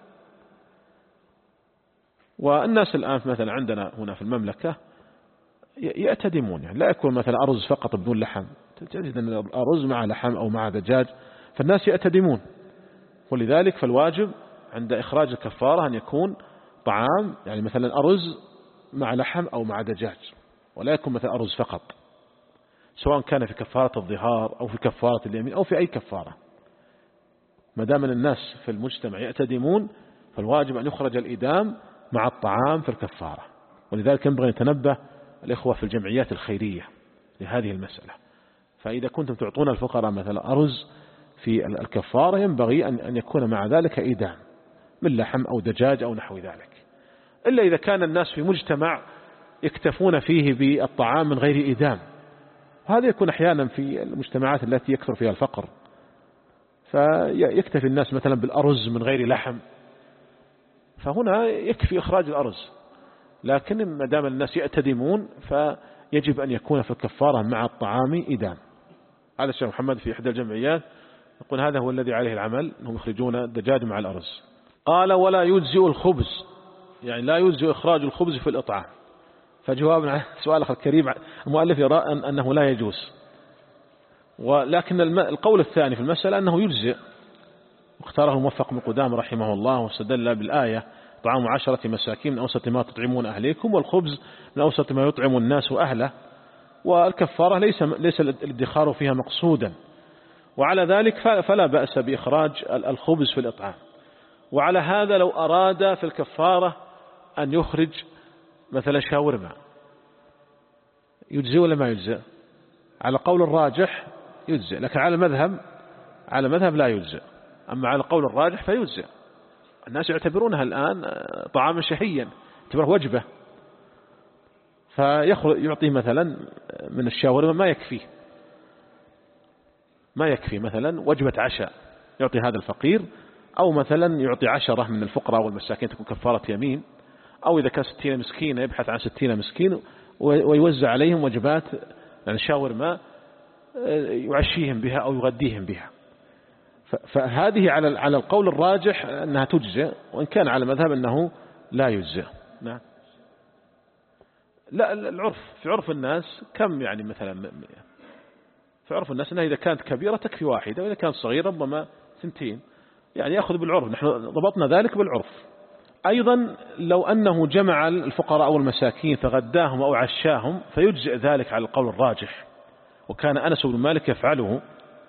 والناس الآن مثلا عندنا هنا في المملكة يأتدمون، يعني لا يكون مثلا أرز فقط بدون لحم، تجد أن الأرز مع لحم أو مع دجاج، فالناس يأتدمون. ولذلك فالواجب عند إخراج الكفارة أن يكون طعام يعني مثلا أرز مع لحم أو مع دجاج، ولا يكون مثلا أرز فقط، سواء كان في كفارة الظهار أو في كفارة اليمين أو في أي كفارة. ما دام الناس في المجتمع يأتدمون فالواجب أن يخرج الإدام مع الطعام في الكفارة. ولذلك ينبغي أن يتنبه الإخوة في الجمعيات الخيرية لهذه المسألة. فإذا كنتم تعطون الفقراء مثلا أرز في الكفارة ينبغي أن يكون مع ذلك إدام من لحم أو دجاج أو نحو ذلك، إلا إذا كان الناس في مجتمع يكتفون فيه بالطعام من غير إدام، وهذا يكون أحيانا في المجتمعات التي يكثر فيها الفقر، فيكتفي الناس مثلا بالأرز من غير لحم، فهنا يكفي إخراج الأرز. لكن ما دام الناس يأتدمون فيجب أن يكون في الكفارة مع الطعام إدام. هذا الشيخ محمد في إحدى الجمعيات يقول هذا هو الذي عليه العمل، أنهم يخرجون الدجاج مع الأرز. قال ولا يجزئ الخبز، يعني لا يجزئ إخراج الخبز في الإطعام. فجوابنا على سؤال أخ الكريم المؤلف يرى أنه لا يجوز، ولكن القول الثاني في المسألة أنه يجزئ، واختاره الموفق بن قدامة رحمه الله واستدل بالآية طعام عشرة مساكين من أوسط ما تطعمون أهليكم، والخبز من أوسط ما يطعم الناس أهله، والكفارة ليس ليس الادخار فيها مقصودا، وعلى ذلك فلا بأس بإخراج الخبز في الإطعام. وعلى هذا لو أراد في الكفارة أن يخرج مثلا شاورما يجزئ ولا ما يجزئ؟ على قول الراجح يجزئ، لكن على مذهب على مذهب لا يجزئ. أما على قول الراجح فيجزئ. الناس يعتبرونها الآن طعاما شهيا، يعتبره وجبة، فيعطي مثلا من الشاورما ما يكفيه، ما يكفي مثلا وجبة عشاء يعطي هذا الفقير، أو مثلا يعطي عشرة من الفقراء والمساكين تكون كفارة يمين، أو إذا كان ستين مسكين يبحث عن ستين مسكين ويوزع عليهم وجبات يعني شاورما يعشيهم بها أو يغديهم بها. فهذه على على القول الراجح أنها تجزئ، وإن كان على مذهب أنه لا يجزئ. نعم. لا العرف في عرف الناس كم يعني مثلا في عرف الناس أنها إذا كانت كبيرة تكفي واحدة، وإذا كانت صغيرة ربما ثنتين، يعني يأخذ بالعرف. نحن ضبطنا ذلك بالعرف. أيضا لو أنه جمع الفقراء أو المساكين فغداهم أو عشاهم فيجزئ ذلك على القول الراجح، وكان أنس بن مالك يفعله.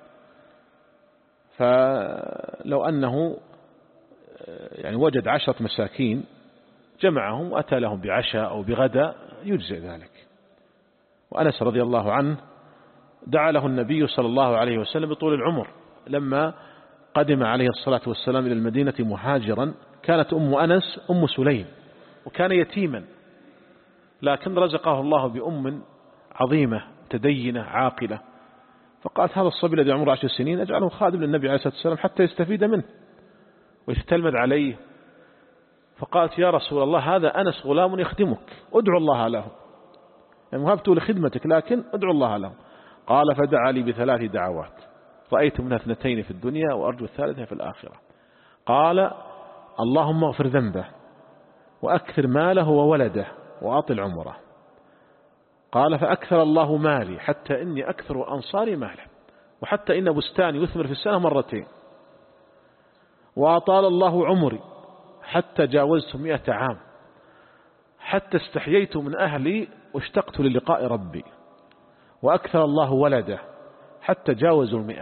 فلو أنه يعني وجد عشرة مساكين جمعهم وأتى لهم بعشاء أو بغداء يجزئ ذلك. وأنس رضي الله عنه دعا له النبي صلى الله عليه وسلم بطول العمر لما قدم عليه الصلاة والسلام إلى المدينة مهاجرا. كانت أم أنس أم سليم، وكان يتيما، لكن رزقه الله بأم عظيمة تدينة عاقلة، فقالت هذا الصبي الذي عمره عشر سنين أجعله خادم للنبي عليه الصلاة والسلام حتى يستفيد منه ويستلمذ عليه. فقالت يا رسول الله هذا أنس غلام يخدمك، ادعو الله له، يعني وهبت لخدمتك لكن ادعو الله له. قال فدعا لي بثلاث دعوات رأيت منها اثنتين في الدنيا وأرجو الثالثة في الآخرة. قال اللهم اغفر ذنبه وأكثر ماله وولده وأطل عمره. قال فأكثر الله مالي حتى إني أكثر أنصاري ماله، وحتى إن بستاني يثمر في السنة مرتين. وأطال الله عمري حتى جاوزت مئة عام، حتى استحييت من أهلي واشتقت للقاء ربي، وأكثر الله ولده حتى جاوزوا المئة.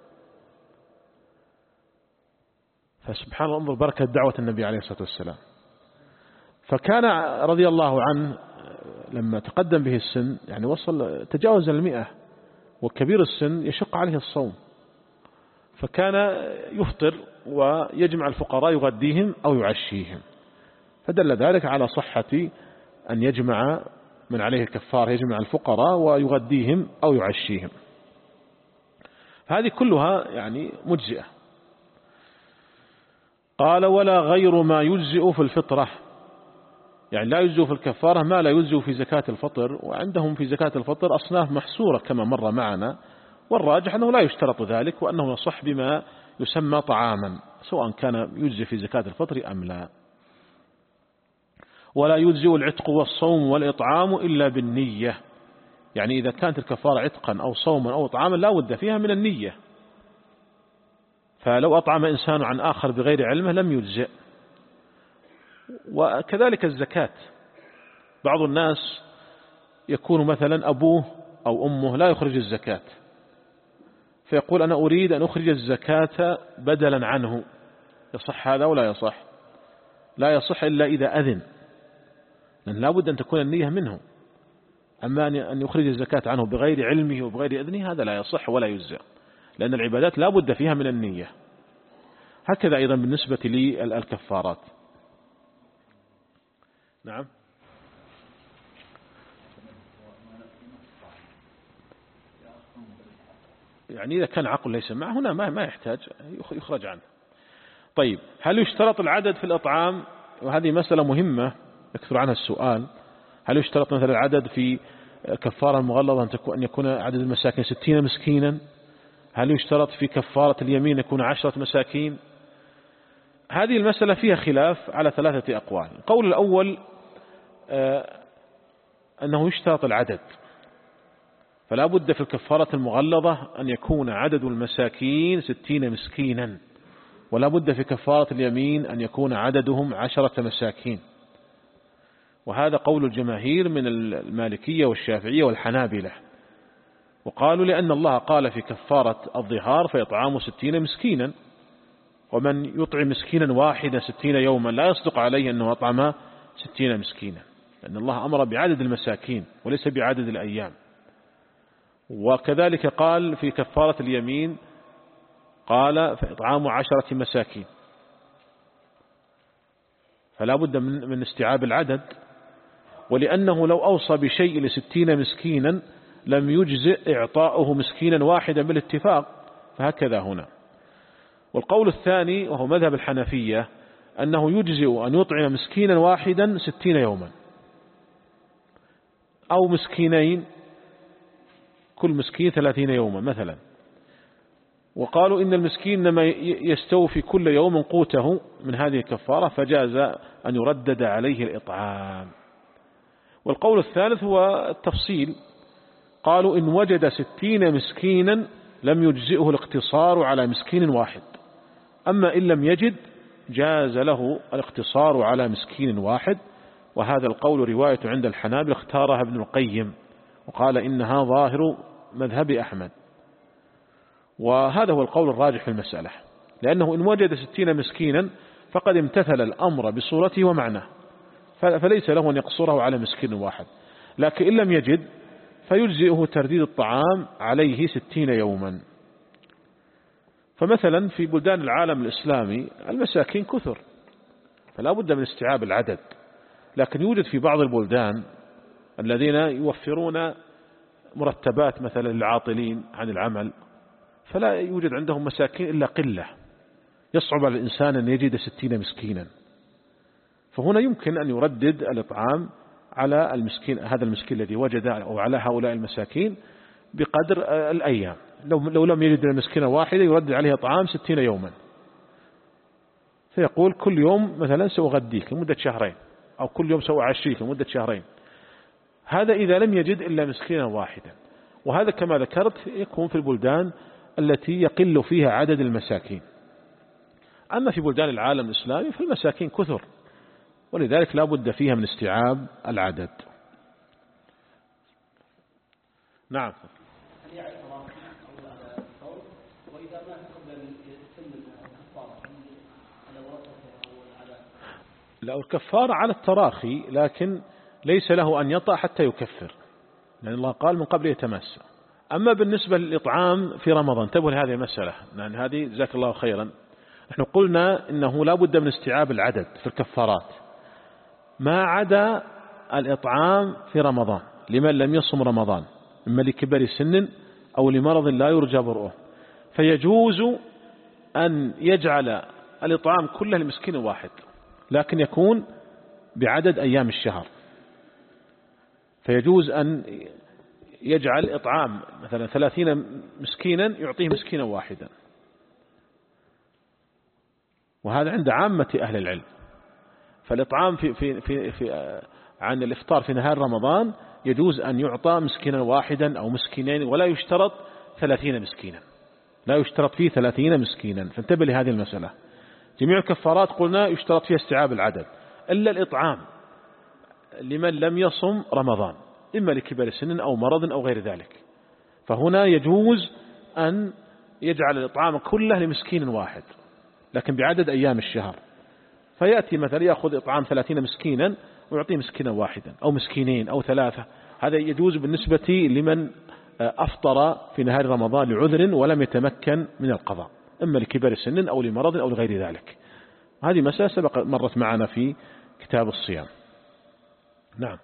فسبحان الله، انظر بركة دعوة النبي عليه الصلاة والسلام. فكان رضي الله عنه لما تقدم به السن يعني وصل تجاوز المئة، وكبير السن يشق عليه الصوم، فكان يفطر ويجمع الفقراء يغديهم أو يعشيهم، فدل ذلك على صحة أن يجمع من عليه الكفار، يجمع الفقراء ويغديهم أو يعشيهم. هذه كلها يعني مجزئة. قال ولا غير ما يجزئ في الفطرة، يعني لا يجزئ في الكفارة ما لا يجزئ في زكاة الفطر، وعندهم في زكاة الفطر أصناف محصورة كما مر معنا، والراجح أنه لا يشترط ذلك، وأنه يصح بما يسمى طعاما سواء كان يجزئ في زكاة الفطر أم لا. ولا يجزئ العتق والصوم والإطعام إلا بالنية، يعني إذا كانت الكفارة عتقا أو صوما أو إطعاما لا بد فيها من النية، فلو أطعم إنسان عن آخر بغير علمه لم يجزئ. وكذلك الزكاة، بعض الناس يكون مثلا أبوه أو أمه لا يخرج الزكاة، فيقول أنا أريد أن أخرج الزكاة بدلا عنه، يصح هذا ولا يصح؟ لا يصح إلا إذا أذن، لأن لا بد أن تكون النية منه. أما أن يخرج الزكاة عنه بغير علمه وبغير إذنه هذا لا يصح ولا يجزئ، لأن العبادات لا بد فيها من النية. هكذا أيضا بالنسبة للكفارات. نعم. يعني إذا كان عقل ليس معه هنا ما ما يحتاج يخرج عنه. طيب، هل يشترط العدد في الأطعام؟ وهذه مسألة مهمة يكثر عنها السؤال. هل يشترط مثلا العدد في كفارة مغلظة أن يكون عدد المساكين ستين مسكينا؟ هل يشترط في كفارة اليمين يكون عشرة مساكين؟ هذه المسألة فيها خلاف على ثلاثة أقوال. القول الأول أنه يشترط العدد، فلا بد في الكفارة المغلظة أن يكون عدد المساكين ستين مسكينا، ولا بد في كفارة اليمين أن يكون عددهم عشرة مساكين. وهذا قول الجماهير من المالكية والشافعية والحنابلة، وقالوا لأن الله قال في كفارة الظهار فيطعام ستين مسكينا، ومن يطعم مسكينا واحدا ستين يوما لا يصدق عليه أنه أطعم ستين مسكينا، لأن الله أمر بعدد المساكين وليس بعدد الأيام. وكذلك قال في كفارة اليمين قال فإطعام عشرة مساكين، فلا بد من من استيعاب العدد. ولأنه لو أوصى بشيء لستين مسكينا لم يجزئ إعطاؤه مسكينا واحدا بالاتفاق، فهكذا هنا. والقول الثاني وهو مذهب الحنفية أنه يجزئ أن يطعم مسكينا واحدا ستين يوما، أو مسكينين كل مسكين ثلاثين يوما مثلا. وقالوا إن المسكين إنما يستوفي كل يوم قوته من هذه الكفارة، فجاز أن يردد عليه الإطعام. والقول الثالث هو التفصيل، قالوا إن وجد ستين مسكينا لم يجزئه الاقتصار على مسكين واحد، أما إن لم يجد جاز له الاقتصار على مسكين واحد. وهذا القول رواية عند الحنابلة اختارها ابن القيم، وقال إنها ظاهر مذهب أحمد. وهذا هو القول الراجح في المسألة، لأنه إن وجد ستين مسكينا فقد امتثل الأمر بصورته ومعناه، فليس له أن يقصره على مسكين واحد. لكن إن لم يجد فيجزئه ترديد الطعام عليه ستين يوما. فمثلا في بلدان العالم الإسلامي المساكين كثر، فلا بد من استيعاب العدد. لكن يوجد في بعض البلدان الذين يوفرون مرتبات مثلا للعاطلين عن العمل، فلا يوجد عندهم مساكين إلا قلة، يصعب على الإنسان أن يجد ستين مسكينا. فهنا يمكن أن يردد الإطعام على المسكين، هذا المسكين الذي وجد، أو على هؤلاء المساكين بقدر الأيام. لو, لو لم يجد المسكين واحدة يردد عليه إطعام ستين يوما، فيقول كل يوم مثلا سأغديك لمدة شهرين، أو كل يوم سأعشيك لمدة شهرين. هذا إذا لم يجد إلا مسكينا واحدا. وهذا كما ذكرت يكون في البلدان التي يقل فيها عدد المساكين. أما في بلدان العالم الإسلامي فالمساكين كثر، ولذلك لا بد فيها من استيعاب العدد. نعم. لا، الكفارة على التراخي، لكن ليس له أن يطأ حتى يكفر، لأن الله قال من قبل يتماسى. أما بالنسبة للإطعام في رمضان، انتبهوا لهذه المسألة، لأن هذه جزاك الله خيرا. نحن قلنا إنه لا بد من استيعاب العدد في الكفارات ما عدا الإطعام في رمضان لمن لم يصم رمضان، إما لكبر سن أو لمرض لا يرجى برؤه، فيجوز أن يجعل الإطعام كله لمسكين واحد، لكن يكون بعدد أيام الشهر. فيجوز أن يجعل إطعام مثلا ثلاثين مسكينا يعطيه مسكينا واحدا، وهذا عند عامة أهل العلم. فالإطعام في في في في عن الإفطار في نهار رمضان يجوز أن يعطى مسكينا واحدا أو مسكينين، ولا يشترط ثلاثين مسكينا، لا يشترط فيه ثلاثين مسكينا. فانتبه لهذه المسألة. جميع الكفارات قلنا يشترط فيها استيعاب العدد، إلا الإطعام لمن لم يصم رمضان، إما لكبر سن أو مرض أو غير ذلك، فهنا يجوز أن يجعل الإطعام كله لمسكين واحد لكن بعدد أيام الشهر. فيأتي مثلا يأخذ إطعام ثلاثين مسكينا ويعطيه مسكينا واحدا أو مسكينين أو ثلاثة. هذا يجوز بالنسبة لمن أفطر في نهار رمضان لعذر ولم يتمكن من القضاء، إما لكبر سن أو لمرض أو لغير ذلك. هذه مسألة سبق مرت معنا في كتاب الصيام. نعم.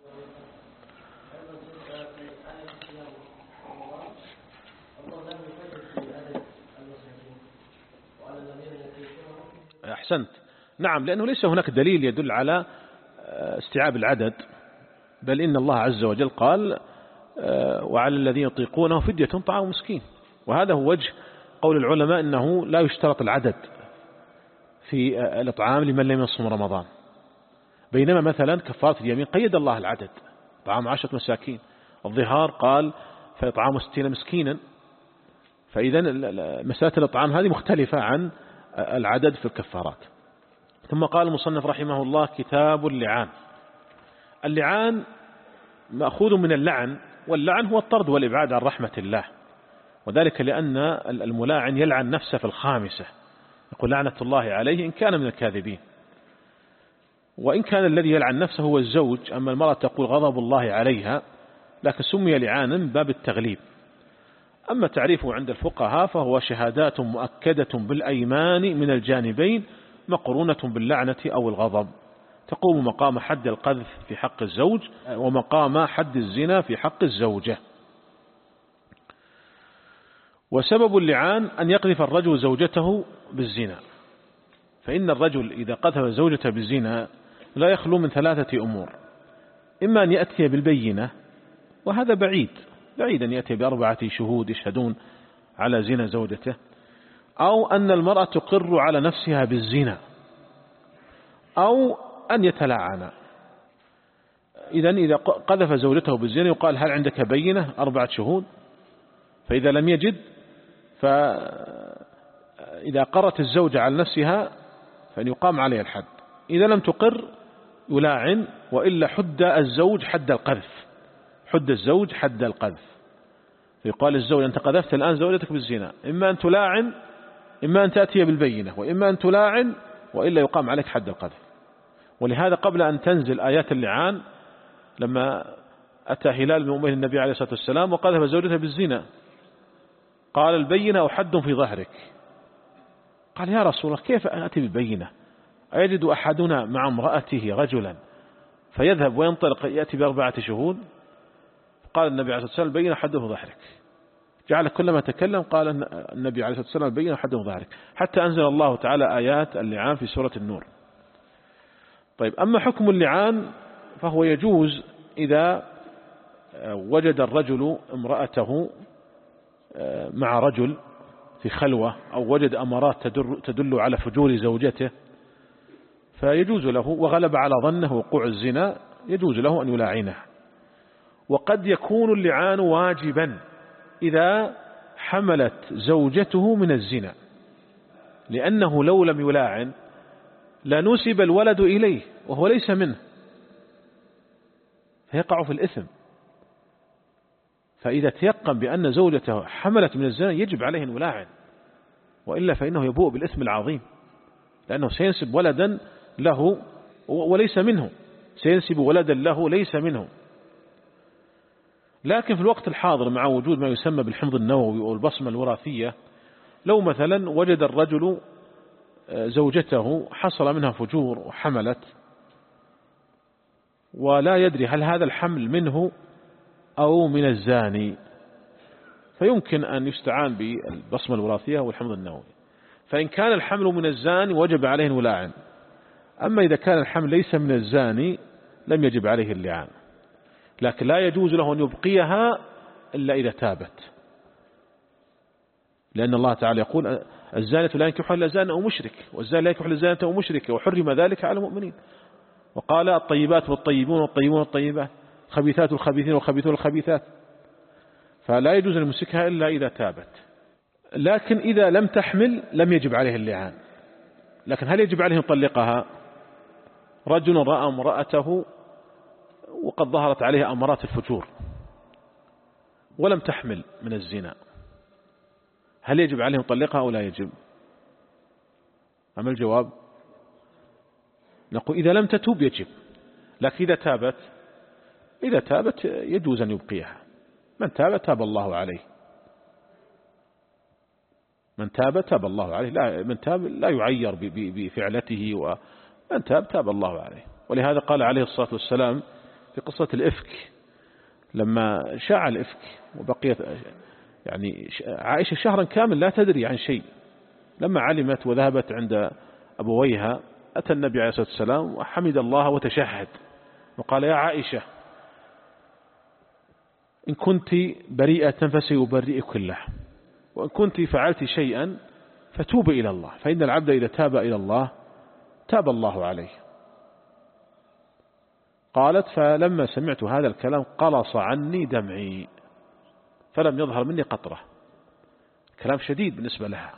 أحسنت. نعم، لأنه ليس هناك دليل يدل على استيعاب العدد، بل إن الله عز وجل قال وعلى الذين يطيقونه فدية طعام مسكين، وهذا هو وجه قول العلماء إنه لا يشترط العدد في الإطعام لمن لم يصم رمضان، بينما مثلا كفارة اليمين قيد الله العدد، طعام عشرة مساكين. الظهار قال فإطعام ستين مسكينا، فإذا مسألة الإطعام هذه مختلفة عن العدد في الكفارات. ثم قال المصنف رحمه الله كتاب اللعان. اللعان مأخوذ من اللعن، واللعن هو الطرد والإبعاد عن رحمة الله، وذلك لأن الملاعن يلعن نفسه في الخامسة، يقول لعنة الله عليه إن كان من الكاذبين. وإن كان الذي يلعن نفسه هو الزوج، أما المرأة تقول غضب الله عليها، لكن سمي لعانا باب التغليب. أما تعريفه عند الفقهاء فهو شهادات مؤكدة بالأيمان من الجانبين مقرونة باللعنة أو الغضب، تقوم مقام حد القذف في حق الزوج ومقام حد الزنا في حق الزوجة. وسبب اللعان أن يقذف الرجل زوجته بالزنا، فإن الرجل إذا قذف زوجته بالزنا لا يخلو من ثلاثة أمور: إما أن يأتي بالبينة، وهذا بعيد بعيد أن يأتي بأربعة شهود يشهدون على زنا زوجته، أو أن المرأة تقر على نفسها بالزنا، أو أن يتلاعن. إذن إذا قذف زوجته بالزنا يقال هل عندك بينة؟ أربعة شهود. فإذا لم يجد، فإذا قرت الزوجة على نفسها فإن يقام عليها الحد، إذا لم تقر يلاعن، وإلا حد الزوج حد القذف، حد الزوج حد القذف. فيقال الزوج أنت قذفت الآن زوجتك بالزنا، إما أن تلاعن، إما أن تأتي بالبينة، وإما أن تلاعن، وإلا يقام عليك حد القذف. ولهذا قبل أن تنزل آيات اللعان، لما أتى هلال بن أميه النبي عليه الصلاة والسلام وقذف زوجته بالزنا، قال البينة أو حد في ظهرك. قال يا رسول الله كيف أتي بالبينة؟ أيجد أحدنا مع امرأته رجلا فيذهب وينطلق يأتي بأربعة شهود؟ قال النبي عليه الصلاة والسلام البينة حد في ظهرك. جعل كلما تكلم قال النبي عليه الصلاة والسلام البينة حد في ظهرك، حتى أنزل الله تعالى آيات اللعان في سورة النور. طيب، أما حكم اللعان فهو يجوز إذا وجد الرجل امرأته مع رجل في خلوة، أو وجد أمارات تدل على فجور زوجته، فيجوز له، وغلب على ظنه وقوع الزنا، يجوز له أن يلاعنه. وقد يكون اللعان واجبا إذا حملت زوجته من الزنا، لأنه لو لم يلاعن لنسب الولد إليه وهو ليس منه فيقع في الإثم. فإذا تيقن بأن زوجته حملت من الزنا يجب عليه أن يلاعن، وإلا فإنه يبوء بالإثم العظيم، لأنه سينسب ولدا له وليس منه، سينسب ولدا له ليس منه. لكن في الوقت الحاضر مع وجود ما يسمى بالحمض النووي والبصمة الوراثية، لو مثلا وجد الرجل زوجته حصل منها فجور وحملت ولا يدري هل هذا الحمل منه أو من الزاني، فيمكن أن يستعان بالبصمة الوراثية والحمض النووي. فإن كان الحمل من الزاني وجب عليه الولاعن، أما إذا كان الحمل ليس من الزاني لم يجب عليه اللعان، لكن لا يجوز له أن يبقيها إلا إذا تابت، لأن الله تعالى يقول الزانية لا ينكح إلا زان أو مشرك، والزاني لا ينكح إلا زانية أو مشركة، وحرم ذلك على المؤمنين. وقال الطيبات والطيبون والطيبون والطيبات، خبيثات الخبيثين والخبيثون الخبيثات، فلا يجوز أن يمسكها إلا إذا تابت. لكن إذا لم تحمل لم يجب عليه اللعان. لكن هل يجب عليه يطلقها؟ رجل رأى امرأته وقد ظهرت عليها أمارات الفجور ولم تحمل من الزنا، هل يجب عليه يطلقها أو لا يجب؟ أما الجواب نقول إذا لم تتوب يجب، لكن إذا تابت إذا تابت يجوز أن يبقيها. من تاب تاب الله عليه، من تاب تاب الله عليه، لا من تاب لا يعير بفعلته، ومن تاب تاب الله عليه. ولهذا قال عليه الصلاة والسلام في قصة الإفك لما شاع الإفك وبقيت يعني عائشة شهرا كامل لا تدري عن شيء، لما علمت وذهبت عند أبويها أتى النبي عليه الصلاة والسلام وحمد الله وتشهد وقال يا عائشة إن كنت بريئة فسيبرئك الله، وإن كنت فعلت شيئا فتوب إلى الله، فإن العبد إذا تاب إلى الله تاب الله عليه. قالت فلما سمعت هذا الكلام قلص عني دمعي فلم يظهر مني قطرة. كلام شديد بالنسبة لها،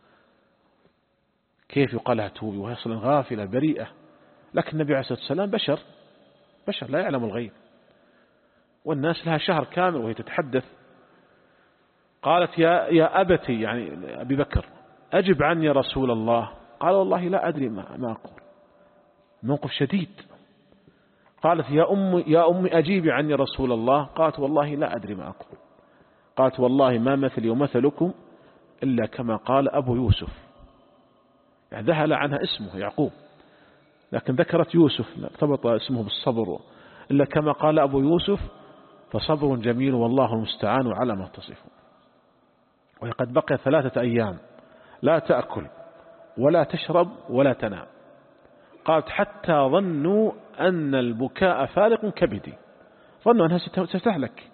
كيف يقال لها توبي وهي أصلا غافلة بريئة؟ لكن النبي عليه الصلاة والسلام بشر بشر لا يعلم الغيب، والناس لها شهر كامل وهي تتحدث. قالت يا يا أبتي يعني أبي بكر أجب عني يا رسول الله. قال والله لا أدري ما, ما أقول. موقف شديد. قالت يا أمي يا أمي أجيبي عني رسول الله. قالت والله لا أدري ما أقول. قالت والله ما مثلي ومثلكم إلا كما قال أبو يوسف، يعني ذهل عنها اسمه يعقوب لكن ذكرت يوسف ارتبط اسمه بالصبر، إلا كما قال أبو يوسف فصبر جميل والله المستعان على ما تصفون. وقد بقي ثلاثة أيام لا تأكل ولا تشرب ولا تنام. قالت حتى ظنوا أن البكاء فارق كبدي، ظنوا أنها ستهلك،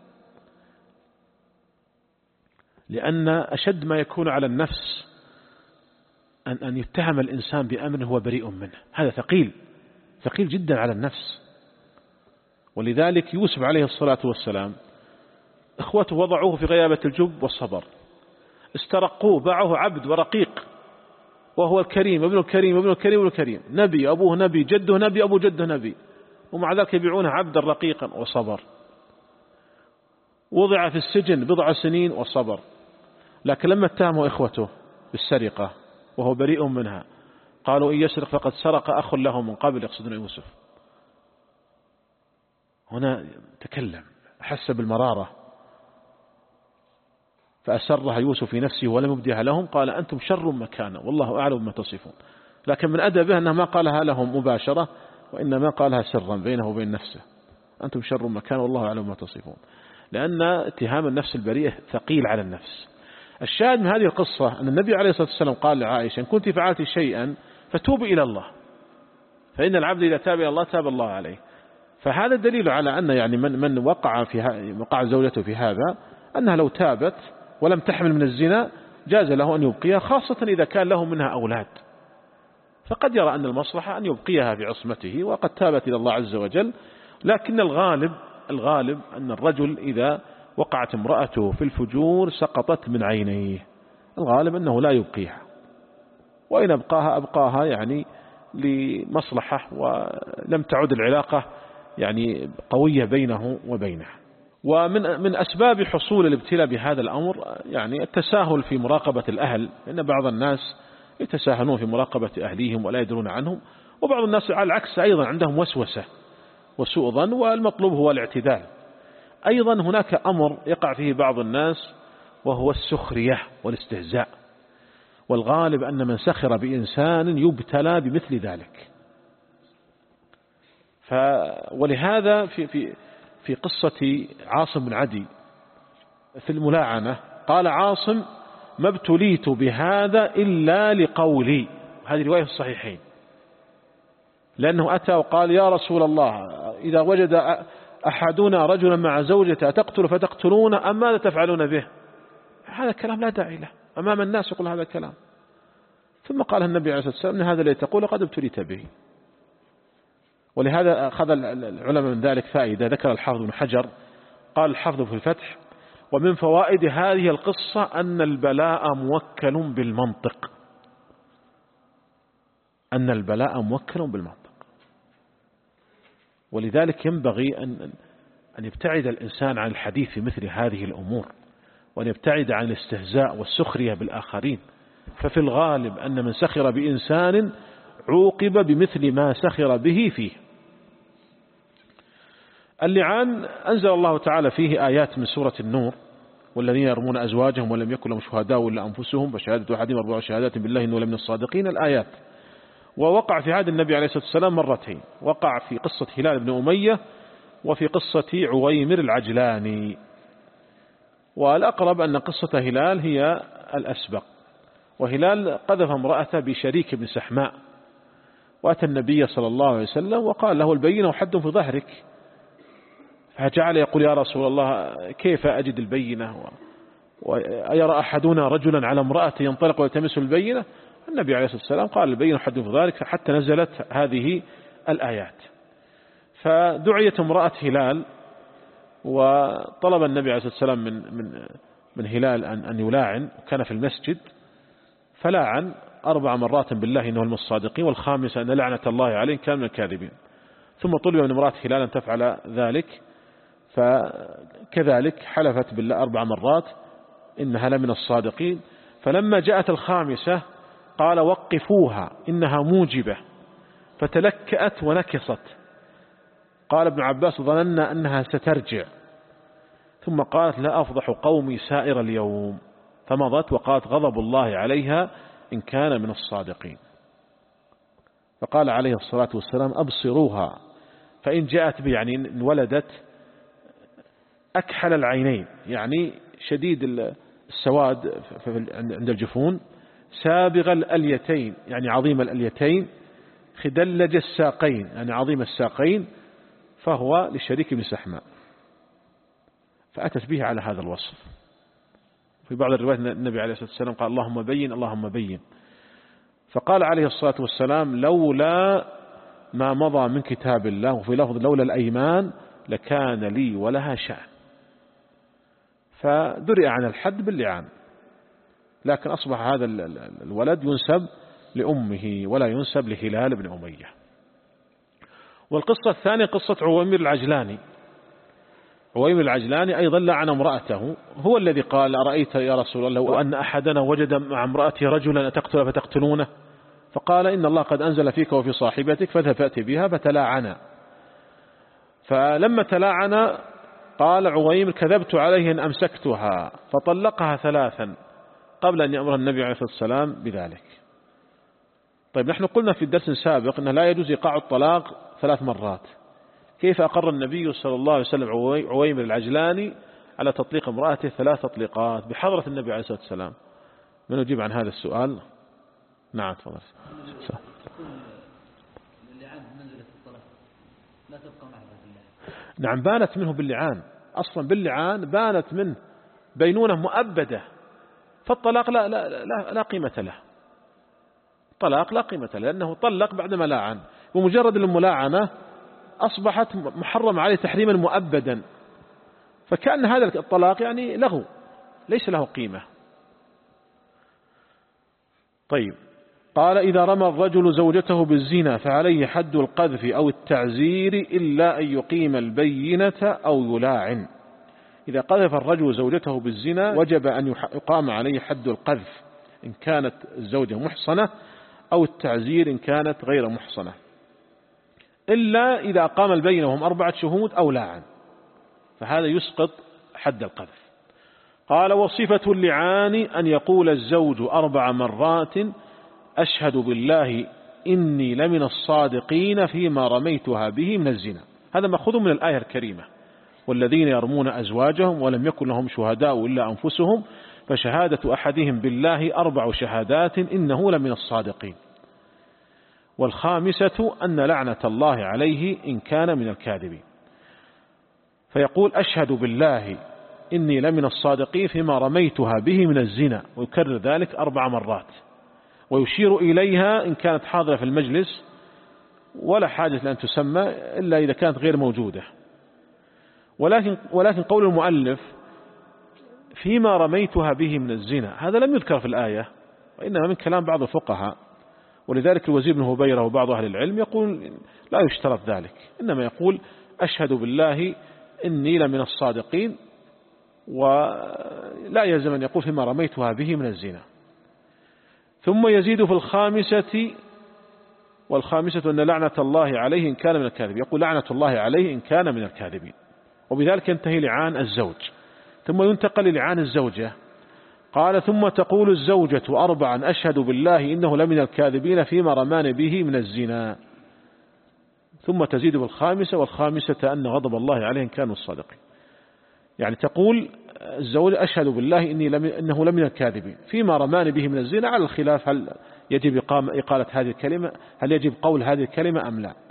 لأن أشد ما يكون على النفس أن أن يتهم الإنسان بأمر هو بريء منه، هذا ثقيل ثقيل جدا على النفس. ولذلك يوسف عليه الصلاة والسلام إخوته وضعوه في غيابة الجب والصبر، استرقوه باعوه عبد ورقيق، وهو الكريم ابن الكريم ابن الكريم ابن الكريم، نبي أبوه نبي جده نبي أبو جده نبي، ومع ذلك يبيعونه عبدا رقيقا وصبر. وضع في السجن بضع سنين وصبر، لكن لما اتهموا إخوته بالسرقة وهو بريء منها قالوا إن يسرق فقد سرق أخ له من قبل، يقصدون يوسف. هنا تكلم أحس بالمرارة فأسرها يوسف في نفسه ولم يبديها لهم، قال أنتم شر مكانا والله أعلم بما تصفون. لكن من أدبه أنه ما قالها لهم مباشرة وإنما قالها سرا بينه وبين نفسه، أنتم شر مكانا والله أعلم بما تصفون، لأن اتهام النفس البريئة ثقيل على النفس. الشاهد من هذه القصة أن النبي عليه الصلاة والسلام قال لعائشة إن كنت فعلت شيئا فتوب إلى الله، فإن العبد إذا تاب إلى الله تاب الله عليه. فهذا دليل على أن يعني من من وقع في وقع زوجته في هذا أنها لو تابت ولم تحمل من الزنا جاز له أن يبقيها، خاصة إذا كان له منها أولاد، فقد يرى أن المصلحة أن يبقيها في عصمته وقد تابت إلى الله عز وجل. لكن الغالب الغالب أن الرجل إذا وقعت امرأته في الفجور سقطت من عينيه، الغالب أنه لا يبقيها. وإن أبقاها أبقاها يعني لمصلحة، ولم تعد العلاقة يعني قوية بينه وبينه. ومن من أسباب حصول الابتلاء بهذا الأمر يعني التساهل في مراقبة الأهل، لأن بعض الناس يتساهلون في مراقبة أهليهم ولا يدرون عنهم، وبعض الناس على العكس أيضا عندهم وسوسة وسوء ظن، والمطلوب هو الاعتدال. أيضا هناك أمر يقع فيه بعض الناس وهو السخرية والاستهزاء، والغالب أن من سخر بإنسان يبتلى بمثل ذلك. ف ولهذا في في في قصة عاصم بن عدي في الملاعنة قال عاصم: ما ابتليت بهذا إلا لقولي. هذه رواية الصحيحين، لأنه أتى وقال: يا رسول الله، إذا وجد أحدنا رجلا مع زوجته تقتل فتقتلون أم ماذا تفعلون به؟ هذا الكلام لا داعي له، أمام الناس يقول هذا الكلام. ثم قال النبي عليه الصلاة والسلام: هذا الذي تقول قد ابتليت به. ولهذا أخذ العلماء من ذلك فائدة، ذكر الحافظ بن حجر قال الحافظ في الفتح: ومن فوائد هذه القصة أن البلاء موكل بالمنطق، أن البلاء موكل بالمنطق. ولذلك ينبغي أن أن يبتعد الإنسان عن الحديث في مثل هذه الأمور، وأن يبتعد عن الاستهزاء والسخرية بالآخرين. ففي الغالب أن من سخر بإنسان عوقب بمثل ما سخر به فيه. اللعان أنزل الله تعالى فيه آيات من سورة النور: والذين يرمون أزواجهم ولم يكن لهم شهداء إلا أنفسهم فشهادة أحدهم أربع شهادات بالله إنه لمن الصادقين. الآيات. ووقع في عهد النبي عليه الصلاة والسلام مرتين، وقع في قصة هلال بن أمية وفي قصة عويمر العجلاني. والأقرب أن قصة هلال هي الأسبق. وهلال قذف امرأته بشريك بن سحماء، وأتى النبي صلى الله عليه وسلم وقال له: البينة وحد في ظهرك. فجعل يقول: يا رسول الله، كيف أجد البينة؟ ويرى أحدنا رجلا على امرأة ينطلق ويلتمس البينة؟ النبي عليه الصلاة والسلام قال: البينة وحد في ظهرك، حتى نزلت هذه الآيات. فدعيت امرأة هلال، وطلب النبي عليه الصلاة والسلام من من من هلال أن أن يلاعن، وكان في المسجد، فلاعن أربع مرات بالله إنه من الصادقين، والخامسة أن لعنة الله عليه كان من الكاذبين. ثم طلب من امرأة هلال أن تفعل ذلك، فكذلك حلفت بالله أربع مرات إنها لمن الصادقين. فلما جاءت الخامسة قال: وقفوها إنها موجبة، فتلكأت ونكصت. قال ابن عباس: ظننا أنها سترجع. ثم قالت: لا أفضح قومي سائر اليوم. فمضت وقالت: غضب الله عليها إن كان من الصادقين. فقال عليه الصلاة والسلام: أبصروها، فإن جاءت به يعني إن ولدت أكحل العينين، يعني شديد السواد عند الجفون، سابغ الأليتين يعني عظيم الأليتين، خدلج الساقين يعني عظيم الساقين، فهو للشريك بن سحماء. فأتت به على هذا الوصف. في بعض الروايات النبي عليه الصلاة والسلام قال: اللهم بين اللهم بين. فقال عليه الصلاة والسلام: لولا ما مضى من كتاب الله، وفي لفظ لولا الأيمان لكان لي ولها شأن. فدرئ عن الحد باللعان، لكن أصبح هذا الولد ينسب لأمه ولا ينسب لهلال بن أمية. والقصة الثانية قصة عويمر العجلاني. عويمر العجلاني أيضا لعن امرأته، هو الذي قال: أرأيت يا رسول الله لو أن أحدنا وجد مع امرأته رجلا أتقتل فتقتلونه؟ فقال: إن الله قد أنزل فيك وفي صاحبتك فاذهب فأتي بها. فتلاعنا. فلما تلاعنا قال عويمر: كذبت عليه أن أمسكتها، فطلقها ثلاثا قبل أن يأمر النبي عليه الصلاة والسلام بذلك. طيب، نحن قلنا في الدرس السابق أنه لا يجوز إيقاع الطلاق ثلاث مرات. كيف أقر النبي صلى الله عليه وسلم عويمر العجلاني على تطليق امرأته ثلاث تطليقات بحضرة النبي عليه الصلاة والسلام؟ من يجيب عن هذا السؤال؟ نعم تفضل. نعم، بانت منه باللعان، أصلا باللعان بانت منه بينونة مؤبدة. فالطلاق لا, لا, لا, لا قيمة له، طلاق لا قيمة له، لأنه طلق بعدما لاعن، ومجرد الملاعنة أصبحت محرم عليه تحريما مؤبدا. فكأن هذا الطلاق يعني لغو، ليس له قيمة. طيب، قال إذا رمى الرجل زوجته بالزنا فعليه حد القذف أو التعزير إلا أن يقيم البينة أو يلاعن. إذا قذف الرجل زوجته بالزنا وجب أن يقام عليه حد القذف إن كانت الزوجة محصنة أو التعزير إن كانت غير محصنة، إلا إذا قام البينة وهم أربعة شهود أو لاعن، فهذا يسقط حد القذف. قال وصفة اللعان أن يقول الزوج أربع مرات أشهد بالله إني لمن الصادقين فيما رميتها به من الزنا. هذا مأخوذ من الآية الكريمة والذين يرمون أزواجهم ولم يكن لهم شهداء إلا أنفسهم فشهادة أحدهم بالله أربع شهادات إنه لمن الصادقين. والخامسة أن لعنة الله عليه إن كان من الكاذبين. فيقول أشهد بالله إني لمن الصادقين فيما رميتها به من الزنا، ويكرر ذلك أربع مرات، ويشير إليها إن كانت حاضرة في المجلس ولا حاجة لأن تسمى إلا إذا كانت غير موجودة. ولكن, ولكن قول المؤلف فيما رميتها به من الزنا هذا لم يذكر في الآية، وإنما من كلام بعض الفقهاء، ولذلك الوزير بن هبيرة وبعض أهل العلم يقول لا يشترط ذلك، إنما يقول أشهد بالله إني لمن الصادقين، ولا يلزم أن يقول فيما رميتها به من الزنا. ثم يزيد في الخامسة والخامسة أن لعنة الله عليه إن كان من الكاذبين، يقول لعنة الله عليه إن كان من الكاذبين، وبذلك ينتهي لعان الزوج. ثم ينتقل للعان الزوجة. قال ثم تقول الزوجة أربعا أشهد بالله إنه لمن الكاذبين فيما رمان به من الزنا، ثم تزيد بالخامسة والخامسة أن غضب الله عليه إن كانوا الصادقين. يعني تقول الزوجة أشهد بالله إني لم إنه لمن الكاذبين فيما رمان به من الزنا، على الخلاف هل يجب إقالة هذه الكلمة، هل يجب قول هذه الكلمة أم لا،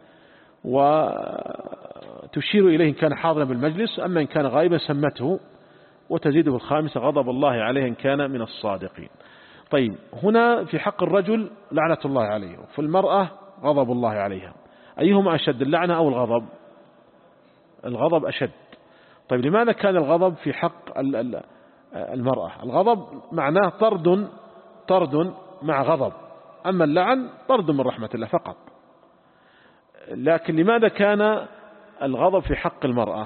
وتشير إليه إن كان حاضرا بالمجلس، أما إن كان غائبا سمته. وتزيد بالخامسة غضب الله عليه إن كان من الصادقين. طيب هنا في حق الرجل لعنة الله عليه، وفي المرأة غضب الله عليها، أيهما أشد اللعنة أو الغضب؟ الغضب أشد. طيب لماذا كان الغضب في حق المرأة؟ الغضب معناه طرد طرد مع غضب، أما اللعن طرد من رحمة الله فقط. لكن لماذا كان الغضب في حق المرأة؟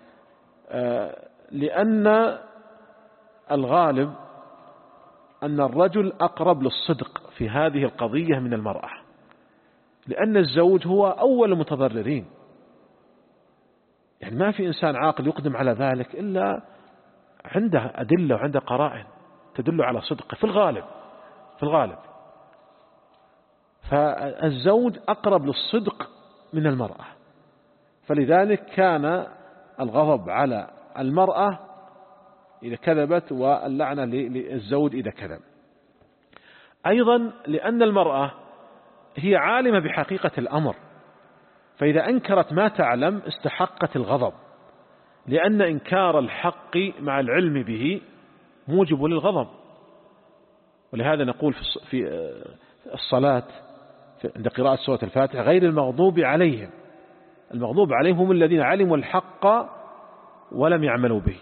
لأن الغالب أن الرجل أقرب للصدق في هذه القضية من المرأة، لأن الزوج هو أول المتضررين. يعني ما في إنسان عاقل يقدم على ذلك إلا عنده أدلة وعنده قرائن تدل على صدقه في الغالب في الغالب فالزوج أقرب للصدق من المرأة، فلذلك كان الغضب على المرأة إذا كذبت واللعنة للزوج إذا كذب. أيضا لأن المرأة هي عالمة بحقيقة الأمر، فإذا أنكرت ما تعلم استحقت الغضب، لأن إنكار الحق مع العلم به موجب للغضب. ولهذا نقول في الصلاة عند قراءة سورة الفاتحة غير المغضوب عليهم، المغضوب عليهم هم الذين علموا الحق ولم يعملوا به،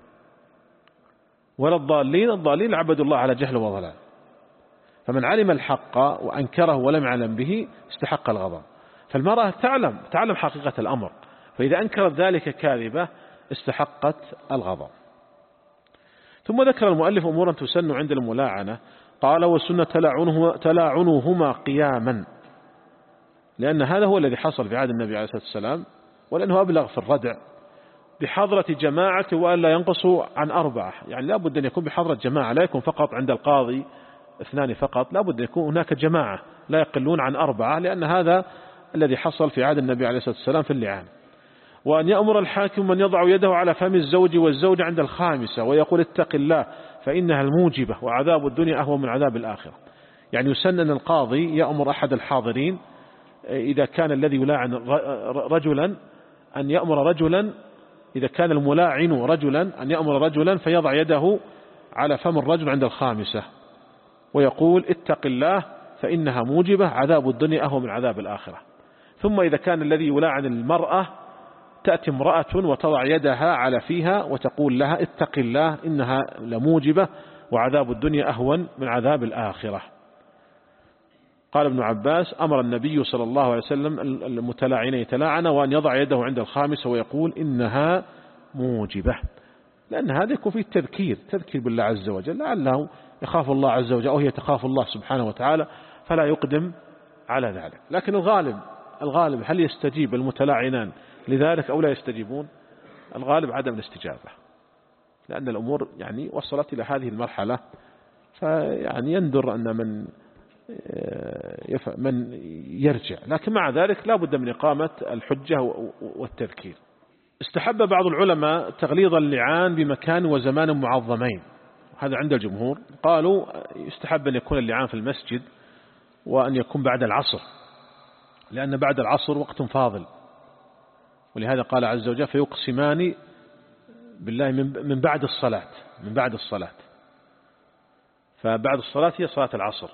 ولا الضالين، الضالين عبدوا الله على جهل وضلال. فمن علم الحق وأنكره ولم يعلم به استحق الغضب. فالمرأة تعلم تعلم حقيقة الأمر، فإذا أنكرت ذلك كاذبة استحقت الغضب. ثم ذكر المؤلف أمورا تسن عند الملاعنة. قال والسنة تلاعنه تلاعنهما قياما، لأن هذا هو الذي حصل في عهد النبي عليه الصلاة والسلام، ولأنه أبلغ في الردع بحضرة جماعة وأن لا ينقصوا عن أربعة. يعني لا بد أن يكون بحضرة جماعة، لا يكون فقط عند القاضي اثنان فقط، لا بد أن يكون هناك جماعة لا يقلون عن أربعة، لأن هذا الذي حصل في عهد النبي عليه الصلاة والسلام في اللعان. وأن يأمر الحاكم من يضع يده على فم الزوج والزوج عند الخامسة ويقول اتق الله فإنها الموجبة وعذاب الدنيا أهون من عذاب الآخرة. يعني يسن أن القاضي يأمر أحد الحاضرين إذا كان الذي يلاعن رجلا أن يأمر رجلا، إذا كان الملاعن رجلا أن يأمر رجلا فيضع يده على فم الرجل عند الخامسة ويقول اتق الله فإنها موجبة عذاب الدنيا أهون من عذاب الآخرة. ثم إذا كان الذي يلاعن المرأة تأتي امرأة وتضع يدها على فيها وتقول لها اتق الله إنها لموجبة وعذاب الدنيا أهون من عذاب الآخرة. قال ابن عباس: أمر النبي صلى الله عليه وسلم المتلاعنين يتلاعن وأن يضع يده عند الخامسة ويقول إنها موجبة، لأن هذا يكون فيه التذكير تذكير بالله عز وجل، لعله يخاف الله عز وجل أو هي تخاف الله سبحانه وتعالى فلا يقدم على ذلك. لكن الغالب الغالب هل يستجيب المتلاعنان لذلك أو لا يستجيبون؟ الغالب عدم الاستجابة، لأن الأمور يعني وصلت إلى هذه المرحلة، فيعني يندر أن من من يرجع، لكن مع ذلك لا بد من إقامة الحجة والتذكير. استحب بعض العلماء تغليظ اللعان بمكان وزمان معظمين، هذا عند الجمهور. قالوا يستحب أن يكون اللعان في المسجد وأن يكون بعد العصر، لأن بعد العصر وقت فاضل، ولهذا قال عز وجل: فيقسمان بالله من بعد الصلاة، من بعد الصلاة، فبعد الصلاة هي صلاة العصر.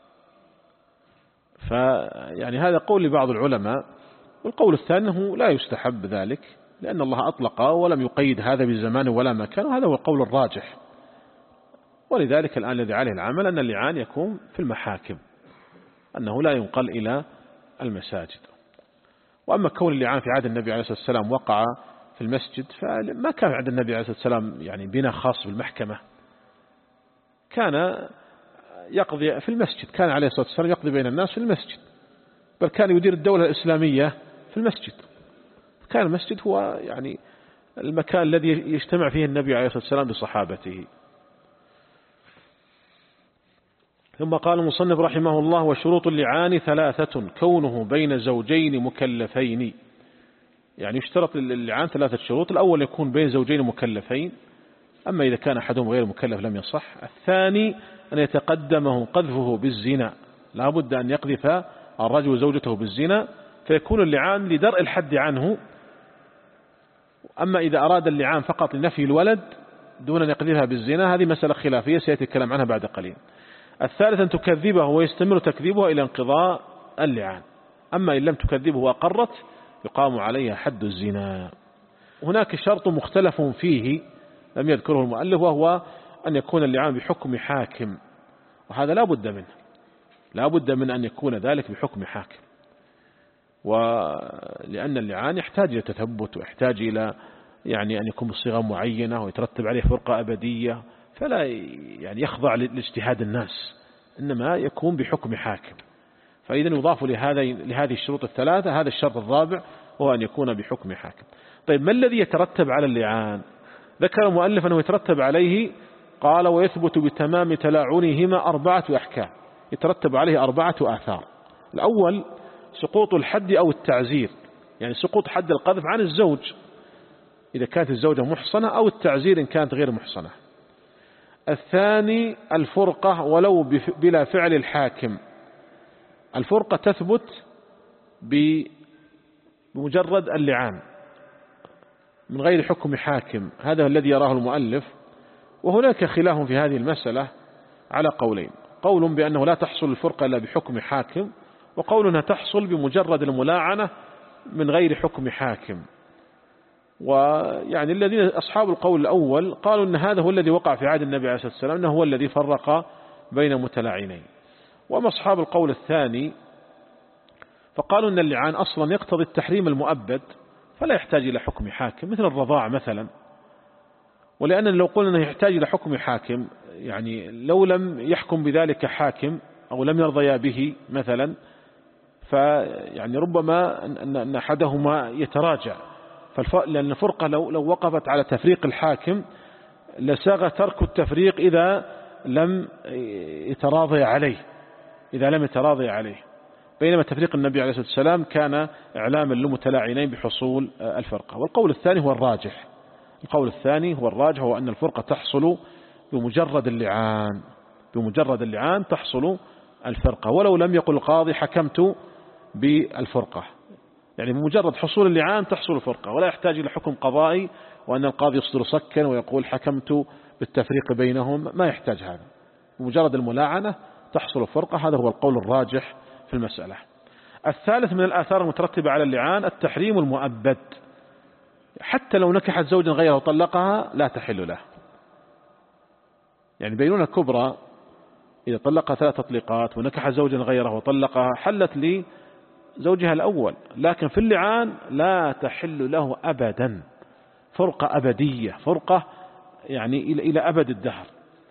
فيعني هذا قول لبعض العلماء، والقول الثاني أنه لا يستحب ذلك، لأن الله أطلق ولم يقيد هذا بزمان ولا مكان، وهذا هو القول الراجح. ولذلك الآن الذي عليه العمل أن اللعان يكون في المحاكم، أنه لا ينقل إلى المساجد. وأما كون اللعان في عهد النبي عليه الصلاة والسلام وقع في المسجد، فما كان عند النبي عليه الصلاة والسلام يعني بناء خاص بالمحكمة، كان يقضي في المسجد، كان عليه الصلاة والسلام يقضي بين الناس في المسجد، بل كان يدير الدولة الإسلامية في المسجد. كان المسجد هو يعني المكان الذي يجتمع فيه النبي عليه الصلاة والسلام بصحابته. ثم قال المصنف رحمه الله: وشروط اللعان ثلاثة، كونه بين زوجين مكلفين. يعني يشترط اللعان ثلاثة شروط: الأول يكون بين زوجين مكلفين، أما إذا كان أحدهم غير مكلف لم يصح. الثاني أن يتقدمه قذفه بالزنا، لا بد أن يقذف الرجل زوجته بالزنا، فيكون اللعان لدرء الحد عنه. أما إذا أراد اللعان فقط لنفي الولد دون أن يقذفها بالزنا، هذه مسألة خلافية سيأتي الكلام عنها بعد قليل. الثالث أن تكذبه ويستمر تكذيبها إلى انقضاء اللعان، أما إن لم تكذبه وأقرت يقام عليها حد الزنا. هناك شرط مختلف فيه لم يذكره المؤلف، وهو أن يكون اللعان بحكم حاكم، وهذا لا بد منه، لا بد من أن يكون ذلك بحكم حاكم، ولأن اللعان يحتاج إلى تثبت ويحتاج إلى يعني أن يكون بصيغة معينة ويترتب عليه فرقة أبدية، فلا يعني يخضع لاجتهاد الناس، إنما يكون بحكم حاكم. فإذا يضاف لهذه الشروط الثلاثة هذا الشرط الرابع، هو أن يكون بحكم حاكم. طيب ما الذي يترتب على اللعان؟ ذكر المؤلف أنه يترتب عليه، قال: ويثبت بتمام تلاعنهما أربعة أحكام، يترتب عليه أربعة آثار. الأول سقوط الحد أو التعزير، يعني سقوط حد القذف عن الزوج إذا كانت الزوجة محصنة، أو التعزير إن كانت غير محصنة. الثاني الفرقة ولو بلا فعل الحاكم، الفرقة تثبت بمجرد اللعان من غير حكم حاكم، هذا الذي يراه المؤلف. وهناك خلاف في هذه المسألة على قولين: قول بأنه لا تحصل الفرقة إلا بحكم حاكم، وقول أنها تحصل بمجرد الملاعنة من غير حكم حاكم. ويعني الذين أصحاب القول الأول قالوا أن هذا هو الذي وقع في عهد النبي عليه الصلاة والسلام، أنه هو الذي فرق بين متلاعنين. وأما أصحاب القول الثاني فقالوا أن اللعان أصلا يقتضي التحريم المؤبد، فلا يحتاج إلى حكم حاكم، مثل الرضاع مثلا. ولأننا لو قلنا أنه يحتاج إلى حكم حاكم، يعني لو لم يحكم بذلك حاكم أو لم يرضيا به مثلا، فيعني ربما أن أحدهما يتراجع، لأن الفرقة لو, لو وقفت على تفريق الحاكم لساغ ترك التفريق إذا لم يتراضي عليه إذا لم يتراضي عليه بينما تفريق النبي عليه الصلاة والسلام كان إعلاما للمتلاعنين بحصول الفرقة. والقول الثاني هو الراجح القول الثاني هو الراجح هو أن الفرقة تحصل بمجرد اللعان بمجرد اللعان تحصل الفرقة، ولو لم يقل القاضي حكمت بالفرقة، يعني بمجرد حصول اللعان تحصل الفرقة، ولا يحتاج إلى حكم قضائي وأن القاضي يصدر سكا ويقول حكمت بالتفريق بينهم، ما يحتاج هذا، بمجرد الملاعنة تحصل الفرقة. هذا هو القول الراجح في المسألة. الثالث من الآثار المترتبة على اللعان التحريم المؤبد، حتى لو نكحت زوجا غيره وطلقها لا تحل له. يعني بينونة كبرى إذا طلقها ثلاث تطليقات ونكح زوجا غيره وطلقها حلت لزوجها الأول، لكن في اللعان لا تحل له أبدا، فرقة أبدية، فرقة يعني إلى أبد الدهر.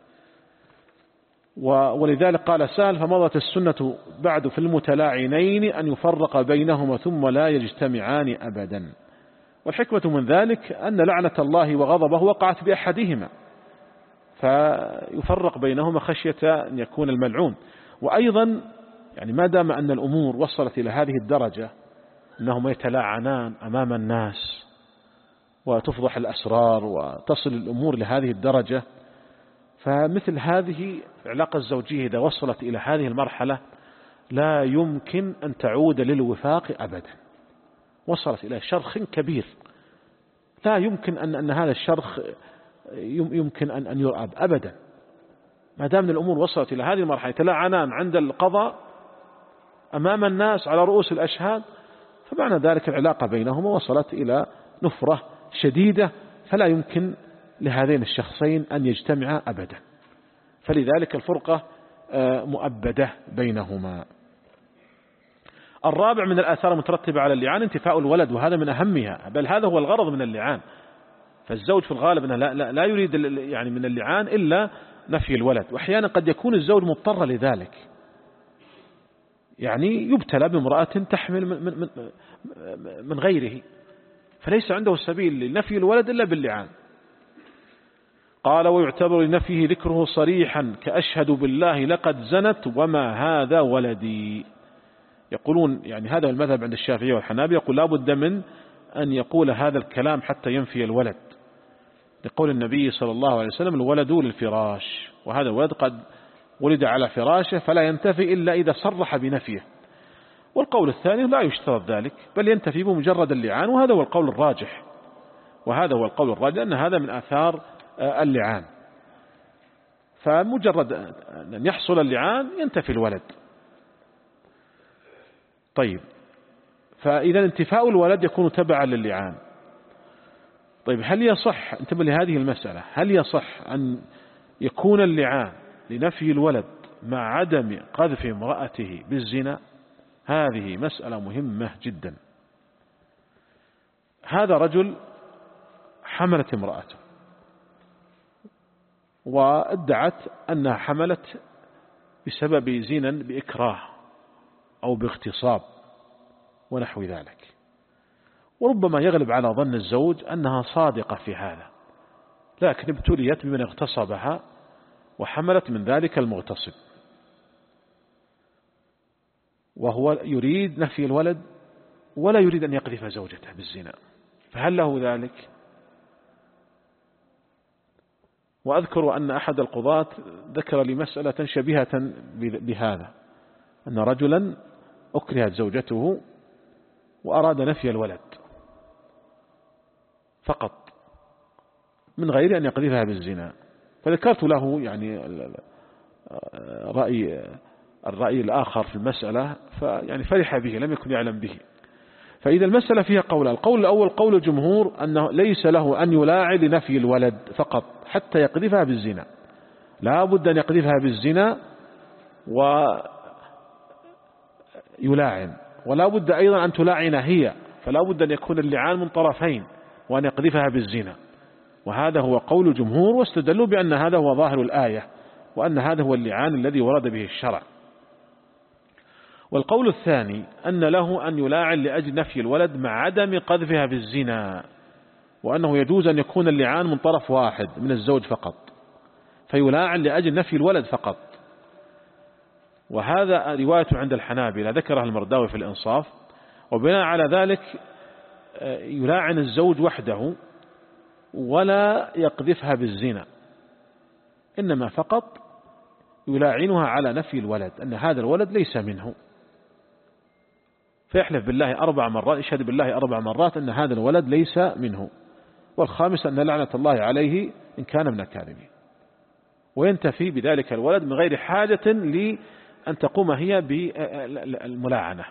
ولذلك قال سهل: فمضت السنة بعد في المتلاعنين أن يفرق بينهما ثم لا يجتمعان أبدا. والحكمة من ذلك أن لعنة الله وغضبه وقعت بأحدهما، فيفرق بينهما خشية أن يكون الملعون. وأيضا يعني ما دام أن الأمور وصلت إلى هذه الدرجة أنهما يتلاعنان أمام الناس وتفضح الأسرار وتصل الأمور لهذه الدرجة، فمثل هذه العلاقة الزوجية إذا وصلت إلى هذه المرحلة لا يمكن أن تعود للوفاق أبدا، وصلت إلى شرخ كبير، لا يمكن أن, أن هذا الشرخ يمكن أن, أن يرأب أبدا. ما دام الأمور وصلت إلى هذه المرحلة يتلاعنان عند القضاء أمام الناس على رؤوس الأشهاد، فمعنى ذلك العلاقة بينهما وصلت إلى نفرة شديدة، فلا يمكن لهذين الشخصين أن يجتمعا أبدا، فلذلك الفرقة مؤبدة بينهما. الرابع من الآثار المترتبة على اللعان انتفاء الولد، وهذا من أهمها، بل هذا هو الغرض من اللعان. فالزوج في الغالب أنه لا, لا, لا يريد يعني من اللعان إلا نفي الولد، وأحيانا قد يكون الزوج مضطر لذلك، يعني يبتلى بامرأة تحمل من, من, من غيره، فليس عنده سبيل لنفي الولد إلا باللعان. قال: ويعتبر لنفيه ذكره صريحا كأشهد بالله لقد زنت وما هذا ولدي. يقولون يعني هذا المذهب عند الشافعية والحنابلة، يقول لا بد من أن يقول هذا الكلام حتى ينفي الولد، لقول النبي صلى الله عليه وسلم: الولد للفراش، وهذا الولد قد ولد على فراشه فلا ينتفي إلا إذا صرح بنفيه. والقول الثاني لا يشترط ذلك، بل ينتفي بمجرد اللعان، وهذا هو القول الراجح، وهذا هو القول الراجح أن هذا من آثار اللعان، فمجرد أن يحصل اللعان ينتفي الولد. طيب، فإذا انتفاء الولد يكون تبعا للعان. طيب، هل يصح، انتبه لهذه المسألة، هل يصح أن يكون اللعان لنفي الولد مع عدم قذف امرأته بالزنا؟ هذه مسألة مهمة جدا. هذا رجل حملت امرأته وادعت أنها حملت بسبب زنا بإكراه أو باغتصاب ونحو ذلك، وربما يغلب على ظن الزوج أنها صادقة في هذا، لكن ابتليت بمن اغتصبها وحملت من ذلك المغتصب، وهو يريد نفي الولد ولا يريد أن يقذف زوجته بالزنا، فهل له ذلك؟ وأذكر أن أحد القضاة ذكر لي مسألة شبيهة بهذا، أن رجلا أكرهت زوجته وأراد نفي الولد فقط من غير أن يقذفها بالزنا، فذكرت له يعني رأي الرأي الآخر في المسألة، فيعني فرح به، لم يكن يعلم به. فإذا المسألة فيها قول، القول الأول قول الجمهور أنه ليس له أن يلاعن لنفي الولد فقط حتى يقذفها بالزنا، لا بد أن يقذفها بالزنا ويلاعن، ولا بد أيضا أن تلاعن هي، فلا بد أن يكون اللعان من طرفين وأن يقذفها بالزنا، وهذا هو قول الجمهور، واستدلوا بأن هذا هو ظاهر الآية، وأن هذا هو اللعان الذي ورد به الشرع. والقول الثاني أن له أن يلاعن لأجل نفي الولد مع عدم قذفها بالزنا، وأنه يجوز أن يكون اللعان من طرف واحد من الزوج فقط، فيلاعن لأجل نفي الولد فقط، وهذا رواية عند الحنابلة ذكرها المرداوي في الإنصاف. وبناء على ذلك يلاعن الزوج وحده ولا يقذفها بالزنا، إنما فقط يلاعنها على نفي الولد، أن هذا الولد ليس منه، فيحلف بالله أربع مرات، يشهد بالله أربع مرات أن هذا الولد ليس منه، والخامس أن لعنة الله عليه إن كان من الكاذبين، وينتفي بذلك الولد من غير حاجة لأن تقوم هي بالملاعنة.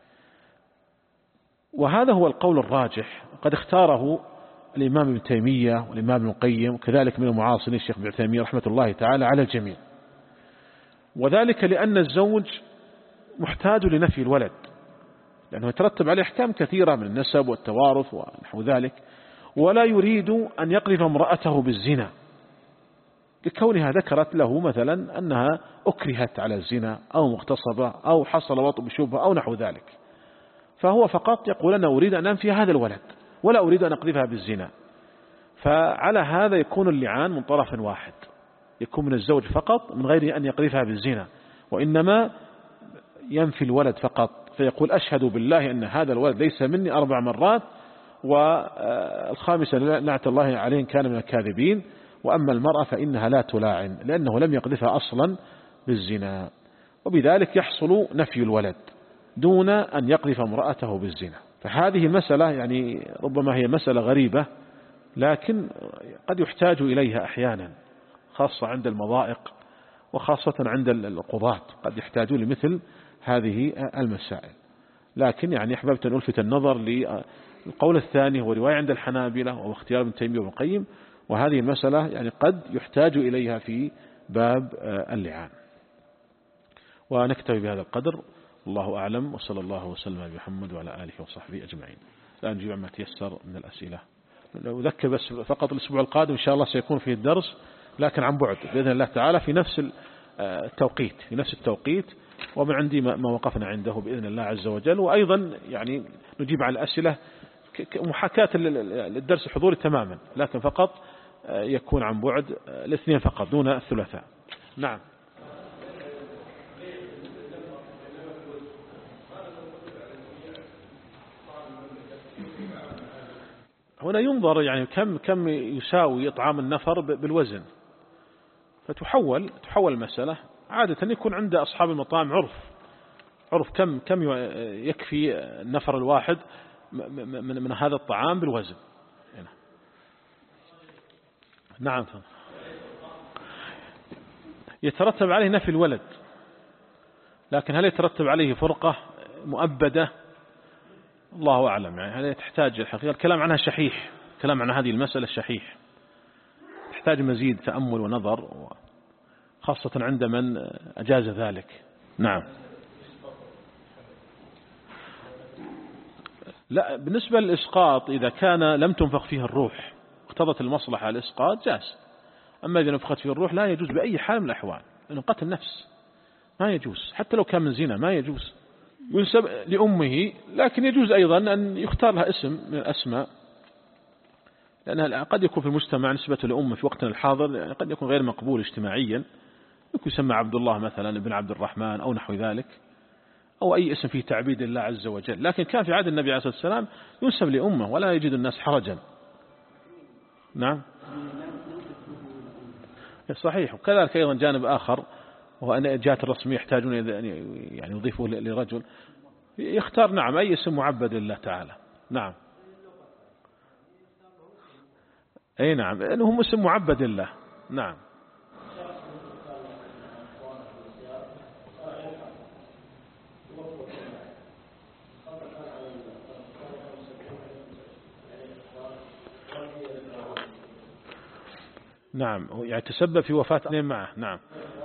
وهذا هو القول الراجح، قد اختاره الإمام ابن تيمية والإمام ابن القيم وكذلك من المعاصرين الشيخ ابن تيمية رحمة الله تعالى على الجميع. وذلك لأن الزوج محتاج لنفي الولد، لأنه يترتب عليه أحكام كثيرة من النسب والتوارث ونحو ذلك، ولا يريد أن يقذف امرأته بالزنا لكونها ذكرت له مثلا أنها أكرهت على الزنا أو مغتصبة أو حصل وطء بشبهة أو نحو ذلك، فهو فقط يقول أنا أريد أن أنفي هذا الولد ولا أريد أن أقذفها بالزنا. فعلى هذا يكون اللعان من طرف واحد، يكون من الزوج فقط من غير أن يقذفها بالزنا، وإنما ينفي الولد فقط، فيقول أشهد بالله أن هذا الولد ليس مني أربع مرات، والخامسة لعنة الله عليه كان من الكاذبين، وأما المرأة فإنها لا تلاعن لأنه لم يقذفها أصلا بالزنا، وبذلك يحصل نفي الولد دون أن يقذف امرأته بالزنا. فهذه المسألة يعني ربما هي مسألة غريبة، لكن قد يحتاج إليها أحيانا، خاصة عند المضائق وخاصة عند القضاة قد يحتاجون لمثل هذه المسائل. لكن يعني أحببت أن ألفت النظر للقول الثاني هو رواية عند الحنابلة واختيار ابن تيمية وابن القيم، وهذه المسألة يعني قد يحتاج إليها في باب اللعان. ونكتفي بهذا القدر، الله أعلم، وصلى الله وسلم على محمد وعلى آله وصحبه أجمعين. الآن نجيب عما تيسر من الأسئلة. أذكر بس فقط الأسبوع القادم إن شاء الله سيكون فيه الدرس لكن عن بعد بإذن الله تعالى في نفس التوقيت في نفس التوقيت ومن عندي ما وقفنا عنده بإذن الله عز وجل. وأيضا يعني نجيب على الأسئلة محاكاة للدرس الحضوري تماما، لكن فقط يكون عن بعد الاثنين فقط دون الثلاثاء. نعم. هنا ينظر يعني كم كم يساوي إطعام النفر بالوزن، فتحول تحول المسألة. عادة يكون عند أصحاب المطاعم عرف عرف كم كم يكفي النفر الواحد من من هذا الطعام بالوزن. هنا. نعم. يترتب عليه نفي الولد، لكن هل يترتب عليه فرقة مؤبدة؟ الله أعلم. يعني هذه تحتاج الحقيقة الكلام عنها شحيح، الكلام عن هذه المسألة شحيح، تحتاج مزيد تأمل ونظر، خاصة عند من أجاز ذلك. نعم. لا، بالنسبة للإسقاط إذا كان لم تنفخ فيه الروح اقتضت المصلحة على الإسقاط جاز، أما إذا نفخت فيه الروح لا يجوز بأي حال من الأحوال، لأنه قتل نفس ما يجوز، حتى لو كان من زنا ما يجوز. ينسب لأمه، لكن يجوز أيضا أن يختار لها اسم من الأسماء، لأنها قد يكون في المجتمع نسبة لأمه في وقتنا الحاضر يعني قد يكون غير مقبول اجتماعيا، يكون يسمى عبد الله مثلا ابن عبد الرحمن أو نحو ذلك، أو أي اسم فيه تعبيد الله عز وجل. لكن كان في عهد النبي عليه الصلاة والسلام ينسب لأمه ولا يجد الناس حرجا. نعم صحيح. وكذلك أيضا جانب آخر، وهو أن الجهات الرسمية يحتاجون يعني يضيفوه لرجل يختار نعم أي اسم معبد لله تعالى. نعم أي نعم لأنه اسم معبد لله. نعم نعم يعني تسبب في وفاة اثنين معه. نعم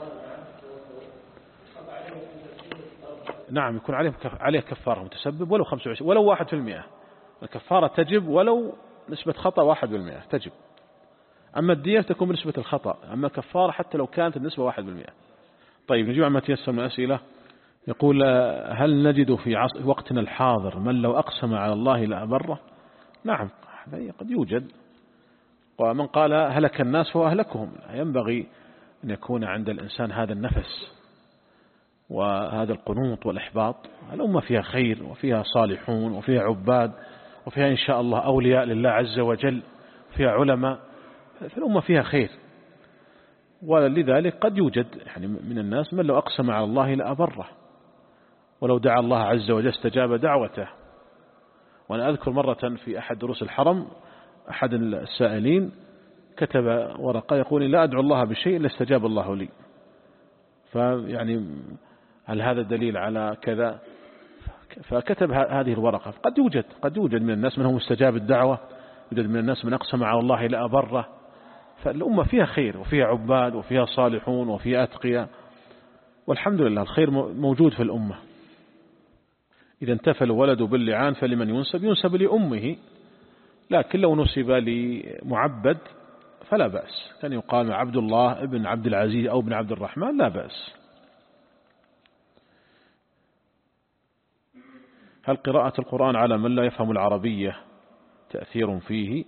نعم يكون عليه عليه كفارة متسبب ولو خمسة وعشرين ولو واحد في المئة، الكفارة تجب ولو نسبة خطأ واحد بالمئة تجب، أما الدية تكون بنسبة الخطأ، أما كفارة حتى لو كانت النسبة واحد بالمئة. طيب نجيب عما تيسر من الأسئلة. يقول هل نجد في وقتنا الحاضر من لو أقسم على الله لأبره؟ نعم قد يوجد، ومن قال هلك الناس فهو أهلكهم. ينبغي أن يكون عند الإنسان هذا النفس وهذا القنوط والإحباط. الأمة فيها خير وفيها صالحون وفيها عباد وفيها إن شاء الله أولياء لله عز وجل، فيها علماء، فالأمة فيها خير. ولذلك قد يوجد يعني من الناس من لو أقسم على الله لأبره، ولو دعا الله عز وجل استجاب دعوته. وأنا أذكر مرة في أحد دروس الحرم أحد السائلين كتب ورقة يقول لا أدعو الله بشيء إلا استجاب الله لي، فيعني هل هذا دليل على كذا؟ فكتب هذه الورقة. قد يوجد قد يوجد من الناس من هم استجاب الدعوة، يوجد من الناس من أقسم على الله لا أبره. فالأمة فيها خير وفيها عباد وفيها صالحون وفيها أتقياء، والحمد لله الخير موجود في الأمة. إذا انتفى الولد باللعان فلمن ينسب؟ ينسب لأمه، لكن لو نسب لمعبد فلا بأس، كان يقال عبد الله ابن عبد العزيز أو ابن عبد الرحمن لا بأس. هل قراءة القرآن على من لا يفهم العربية تأثير فيه؟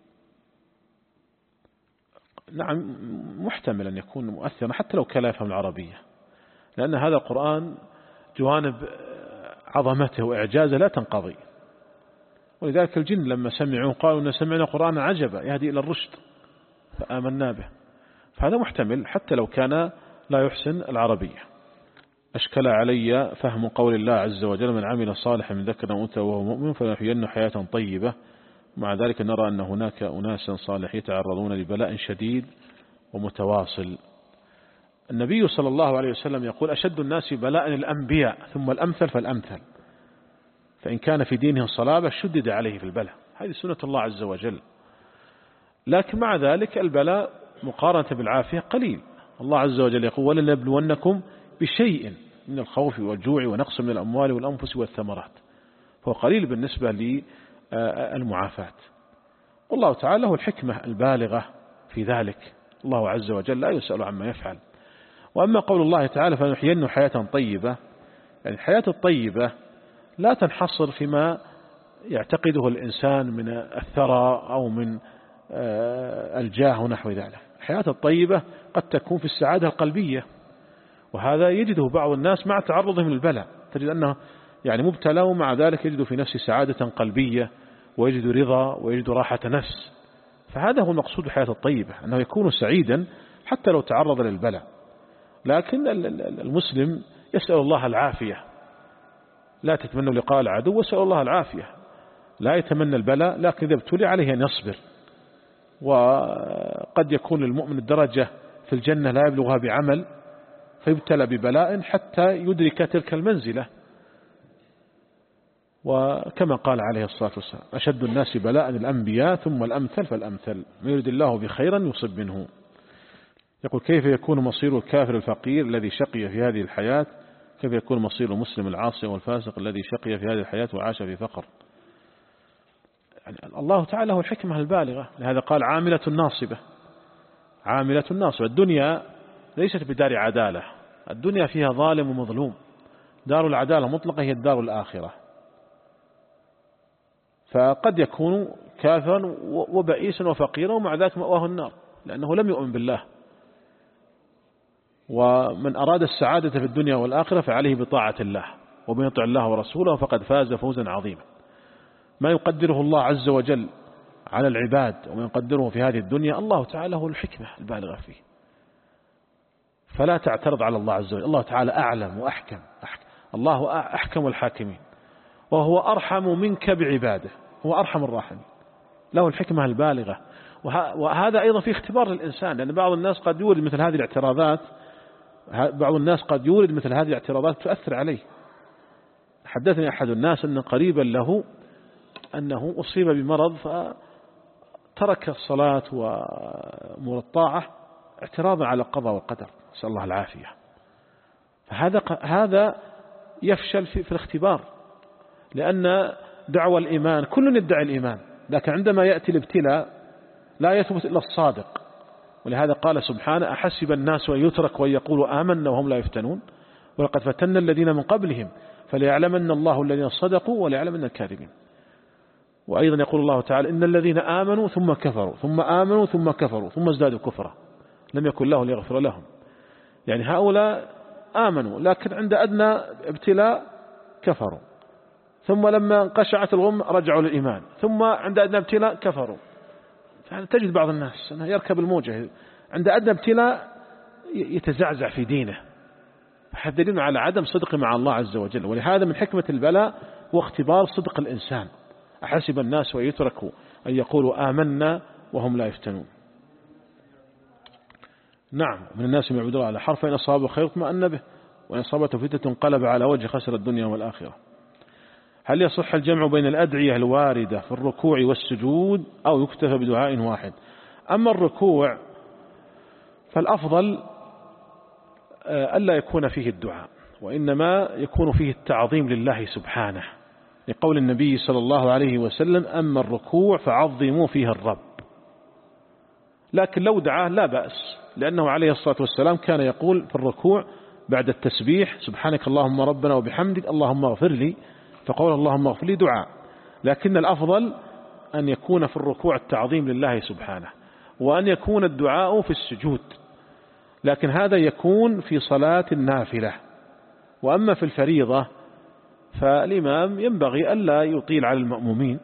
نعم، محتمل أن يكون مؤثرا حتى لو كان لا يفهم العربية، لأن هذا القرآن جوانب عظمته وإعجازه لا تنقضي. ولذلك الجن لما سمعوا قالوا إن سمعنا قرآنا عجبا يهدي إلى الرشد فآمنا به، فهذا محتمل حتى لو كان لا يحسن العربية. أشكل علي فهم قول الله عز وجل من عمل صالحا من ذكر أو أنثى وهو مؤمن فلنحيينه حياة طيبة. مع ذلك نرى أن هناك أناسا صالحين يتعرضون لبلاء شديد ومتواصل. النبي صلى الله عليه وسلم يقول أشد الناس بلاء الأنبياء ثم الأمثل فالأمثل، فإن كان في دينه صلابة شدد عليه في البلاء، هذه سنة الله عز وجل. لكن مع ذلك البلاء مقارنة بالعافية قليل. الله عز وجل يقول ولنبلونكم بشيء من الخوف والجوع ونقص من الأموال والأنفس والثمرات، فهو قليل بالنسبة للمعافاة. والله تعالى له الحكمة البالغة في ذلك، الله عز وجل لا يسأل عما يفعل. وأما قول الله تعالى فنحيينه حياة طيبة، يعني الحياة الطيبة لا تنحصر فيما يعتقده الإنسان من الثراء أو من الجاه ونحو ذلك. الحياة الطيبة قد تكون في السعادة القلبية، وهذا يجده بعض الناس مع تعرضهم للبلاء، تجد أنه يعني مبتلى ومع ذلك يجد في نفسه سعادة قلبية ويجد رضا ويجد راحة نفس. فهذا هو المقصود بالحياة الطيبة، أنه يكون سعيدا حتى لو تعرض للبلاء. لكن المسلم يسأل الله العافية، لا تتمنى لقاء العدو واسأل الله العافية، لا يتمنى البلاء، لكن إذا ابتلي عليه أن يصبر. وقد يكون المؤمن الدرجة في الجنة لا يبلغها بعمل فيبتلى ببلاء حتى يدرك تلك المنزلة. وكما قال عليه الصلاة والسلام أشد الناس بلاء الأنبياء ثم الأمثل فالأمثل، ما يريد الله بخيرا يصب منه. يقول كيف يكون مصير الكافر الفقير الذي شقي في هذه الحياة؟ كيف يكون مصير المسلم العاصي والفاسق الذي شقي في هذه الحياة وعاش في فقر؟ يعني الله تعالى هو الحكمة البالغة، لهذا قال عاملة ناصبة. عاملة ناصبة. الدنيا ليست بدار عدالة، الدنيا فيها ظالم ومظلوم. دار العدالة مطلقة هي الدار الآخرة. فقد يكون كافرا وبئيسا وفقيرا ومع ذلك مأواه النار لأنه لم يؤمن بالله. ومن أراد السعادة في الدنيا والآخرة فعليه بطاعة الله، ومن يطع الله ورسوله فقد فاز فوزا عظيما. ما يقدره الله عز وجل على العباد وما يقدره في هذه الدنيا الله تعالى هو الحكمة البالغة فيه، فلا تعترض على الله عز وجل. الله تعالى أعلم وأحكم، أحكم. الله أحكم الحاكمين وهو أرحم منك بعباده، هو أرحم الراحمين، له الحكمة البالغة. وهذا أيضا في اختبار للإنسان، لأن بعض الناس قد يورد مثل هذه الاعتراضات، بعض الناس قد يورد مثل هذه الاعتراضات تؤثر عليه. حدثني أحد الناس أن قريبا له أنه أصيب بمرض فترك الصلاة وأمور الطاعة اعتراضا على القضاء والقدر، نسأل الله العافية. فهذا هذا يفشل في, في الاختبار، لأن دعوى الإيمان كل يدعي الإيمان، لكن عندما يأتي الابتلاء لا يثبت إلا الصادق. ولهذا قال سبحانه أحسب الناس أن يترك وأن يقولوا آمنا وهم لا يفتنون ولقد فتنا الذين من قبلهم فليعلمن الله الذين صدقوا وليعلمن الكاذبين. وأيضا يقول الله تعالى إن الذين آمنوا ثم كفروا ثم آمنوا ثم كفروا ثم ازدادوا كفرا لم يكن الله ليغفر لهم. يعني هؤلاء آمنوا لكن عند أدنى ابتلاء كفروا، ثم لما انقشعت الغم رجعوا للإيمان، ثم عند أدنى ابتلاء كفروا. تجد بعض الناس أنه يركب الموجة عند أدنى ابتلاء يتزعزع في دينه، فحددين على عدم صدق مع الله عز وجل. ولهذا من حكمة البلاء هو اختبار صدق الإنسان. أحسب الناس ويتركوا أن يقولوا آمنا وهم لا يفتنون. نعم، من الناس من يعبدون على حرف، إن أصابه خير اطمأن به وإن أصابته فتنة انقلب على وجه خسر الدنيا والآخرة. هل يصح الجمع بين الأدعية الواردة في الركوع والسجود أو يكتفى بدعاء واحد؟ أما الركوع فالأفضل ألا يكون فيه الدعاء، وإنما يكون فيه التعظيم لله سبحانه، لقول النبي صلى الله عليه وسلم: أما الركوع فعظموا فيه الرب. لكن لو دعاه لا بأس، لأنه عليه الصلاة والسلام كان يقول في الركوع بعد التسبيح: سبحانك اللهم ربنا وبحمدك اللهم اغفر لي، فقول اللهم اغفر لي دعاء. لكن الأفضل أن يكون في الركوع التعظيم لله سبحانه، وأن يكون الدعاء في السجود، لكن هذا يكون في صلاة النافلة. وأما في الفريضة فالإمام ينبغي ألا يطيل على المأمومين،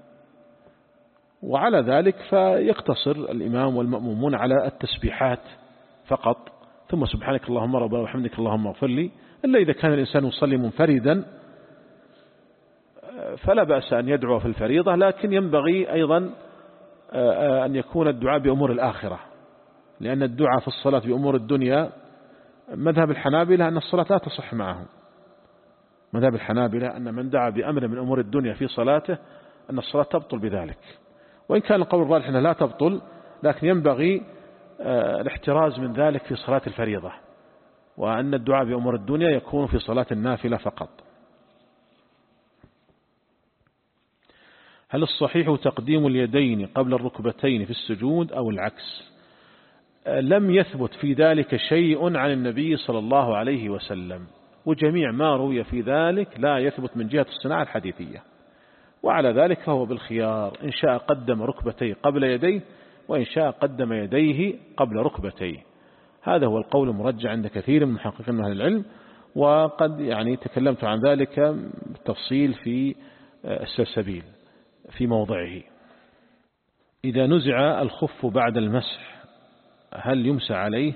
وعلى ذلك فيقتصر الإمام والمأمومون على التسبيحات فقط، ثم سبحانك اللهم ربنا وبحمدك اللهم اغفر لي. إلا إذا كان الإنسان يصلي منفردا فلا بأس أن يدعو في الفريضة، لكن ينبغي أيضا أن يكون الدعاء بأمور الآخرة، لأن الدعاء في الصلاة بأمور الدنيا مذهب الحنابلة أن الصلاة لا تصح معهم. مذهب الحنابلة أن من دعا بأمر من أمور الدنيا في صلاته أن الصلاة تبطل بذلك، وإن كان القول الراجح أنها لا تبطل، لكن ينبغي الاحتراز من ذلك في صلاة الفريضة، وأن الدعاء بأمور الدنيا يكون في صلاة النافلة فقط. هل الصحيح تقديم اليدين قبل الركبتين في السجود أو العكس؟ لم يثبت في ذلك شيء عن النبي صلى الله عليه وسلم، وجميع ما روي في ذلك لا يثبت من جهة الصناعة الحديثية، وعلى ذلك فهو بالخيار، إن شاء قدم ركبتيه قبل يديه، وإن شاء قدم يديه قبل ركبتيه. هذا هو القول المرجع عند كثير من محققين أهل العلم، وقد يعني تكلمت عن ذلك بالتفصيل في السلسبيل في موضعه. إذا نزع الخف بعد المسح هل يمسح عليه؟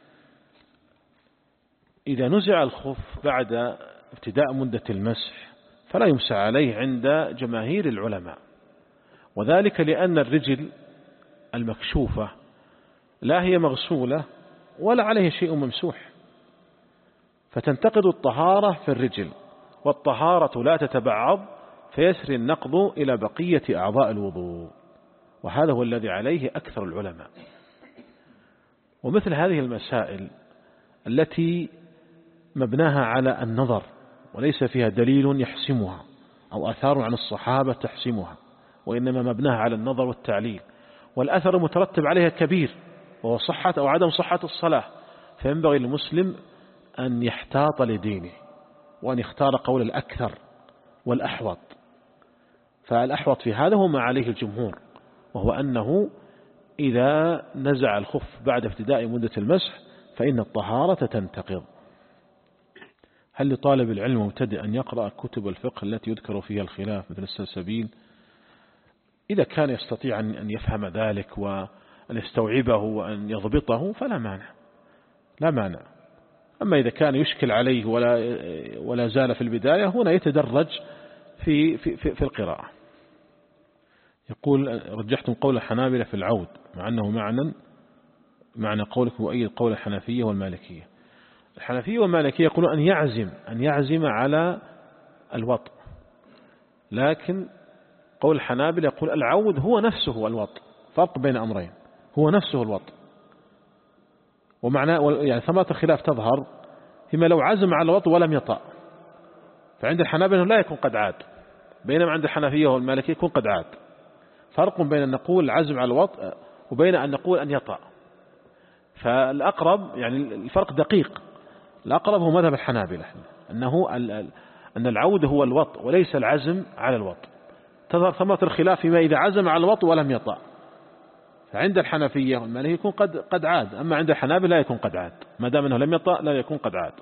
إذا نزع الخف بعد ابتداء مدة المسح فلا يمسح عليه عند جماهير العلماء، وذلك لأن الرجل المكشوفة لا هي مغسولة ولا عليه شيء ممسوح، فتنتقد الطهارة في الرجل، والطهارة لا تتبعض فيسري النقض إلى بقية أعضاء الوضوء، وهذا هو الذي عليه أكثر العلماء. ومثل هذه المسائل التي مبناها على النظر وليس فيها دليل يحسمها أو أثار عن الصحابة تحسمها، وإنما مبناها على النظر والتعليل، والأثر المترتب عليها كبير وهو صحة أو عدم صحة الصلاة، فينبغي للمسلم أن يحتاط لدينه وأن يختار قول الأكثر والأحوط. فالأحوط في هذا هو ما عليه الجمهور، وهو أنه إذا نزع الخف بعد ابتداء مدة المسح فإن الطهارة تنتقض. هل لطالب العلم مبتدئ أن يقرأ كتب الفقه التي يذكر فيها الخلاف مثل السلسبيل؟ إذا كان يستطيع أن يفهم ذلك وأن يستوعبه وأن يضبطه فلا مانع، لا مانع. أما إذا كان يشكل عليه ولا ولا زال في البداية، هنا يتدرج في في في, في القراءة. يقول: رجحتم قول الحنابلة في العود مع أنه معنى معنى قولكم وأي قول الحنفية والمالكية. الحنفية والمالكية يقولون أن يعزم أن يعزم على الوطء، لكن قول الحنابلة يقول العود هو نفسه الوطء، فرق بين أمرين، هو نفسه الوطء. ومعنى يعني ثمرة الخلاف تظهر فيما لو عزم على الوطء ولم يطأ، فعند الحنابلة لا يكون قد عاد، بينما عند الحنفية والمالكية يكون قد عاد. فرق بين أن نقول العزم على الوطء وبين أن نقول أن يطأ. فالأقرب يعني الفرق دقيق، الأقرب هو مذهب الحنابلة أنه أن العود هو الوطء وليس العزم على الوطء. تظهر ثمرة الخلاف فيما إذا عزم على الوطء ولم يطأ، فعند الحنفية والمالكية يكون قد قد عاد، أما عند الحنابلة لا يكون قد عاد، ما دام أنه لم يطأ لا يكون قد عاد.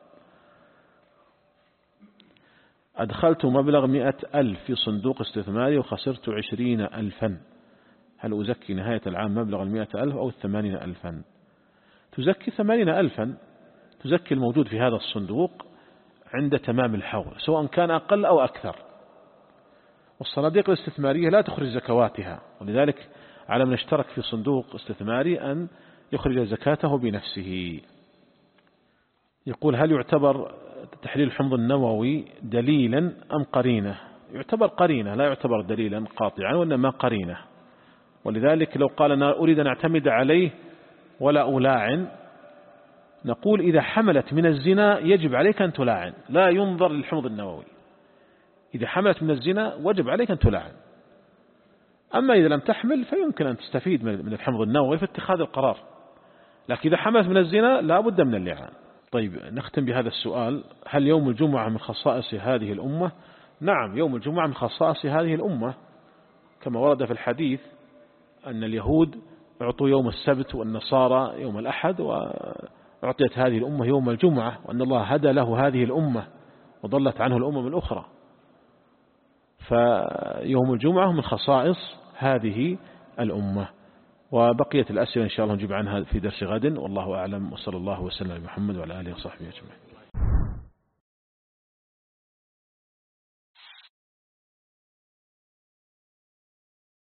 أدخلت مبلغ مئة ألف في صندوق استثماري وخسرت عشرين ألفا، هل أزكي نهاية العام مبلغ المئة ألف أو الثمانين ألفا؟ تزكي ثمانين ألفا، تزكي الموجود في هذا الصندوق عند تمام الحول سواء كان أقل أو أكثر. والصناديق الاستثمارية لا تخرج زكواتها، ولذلك على من اشترك في صندوق استثماري أن يخرج زكاته بنفسه. يقول: هل يعتبر تحليل الحمض النووي دليلا أم قرينة؟ يعتبر قرينة، لا يعتبر دليلا قاطعا وإنما قرينة. ولذلك لو قال أنا أريد أن أعتمد عليه ولا ألاعن نقول إذا حملت من الزنا يجب عليك أن تلاعن، لا ينظر للحمض النووي. إذا حملت من الزنا وجب عليك أن تلاعن. أما إذا لم تحمل فيمكن أن تستفيد من الحمض النووي في اتخاذ القرار، لكن إذا حملت من الزنا لا بد من اللعان. طيب نختم بهذا السؤال: هل يوم الجمعة من خصائص هذه الأمة؟ نعم، يوم الجمعة من خصائص هذه الأمة، كما ورد في الحديث أن اليهود أعطوا يوم السبت والنصارى يوم الأحد، وأعطيت هذه الأمة يوم الجمعة، وأن الله هدى له هذه الأمة وضلت عنه الأمم الأخرى. فيوم الجمعة من خصائص هذه الأمة. وبقية الأسئلة إن شاء الله نجيب عنها في درس غد، والله أعلم، وصلى الله وسلم على محمد وعلى آله وصحبه أجمعين.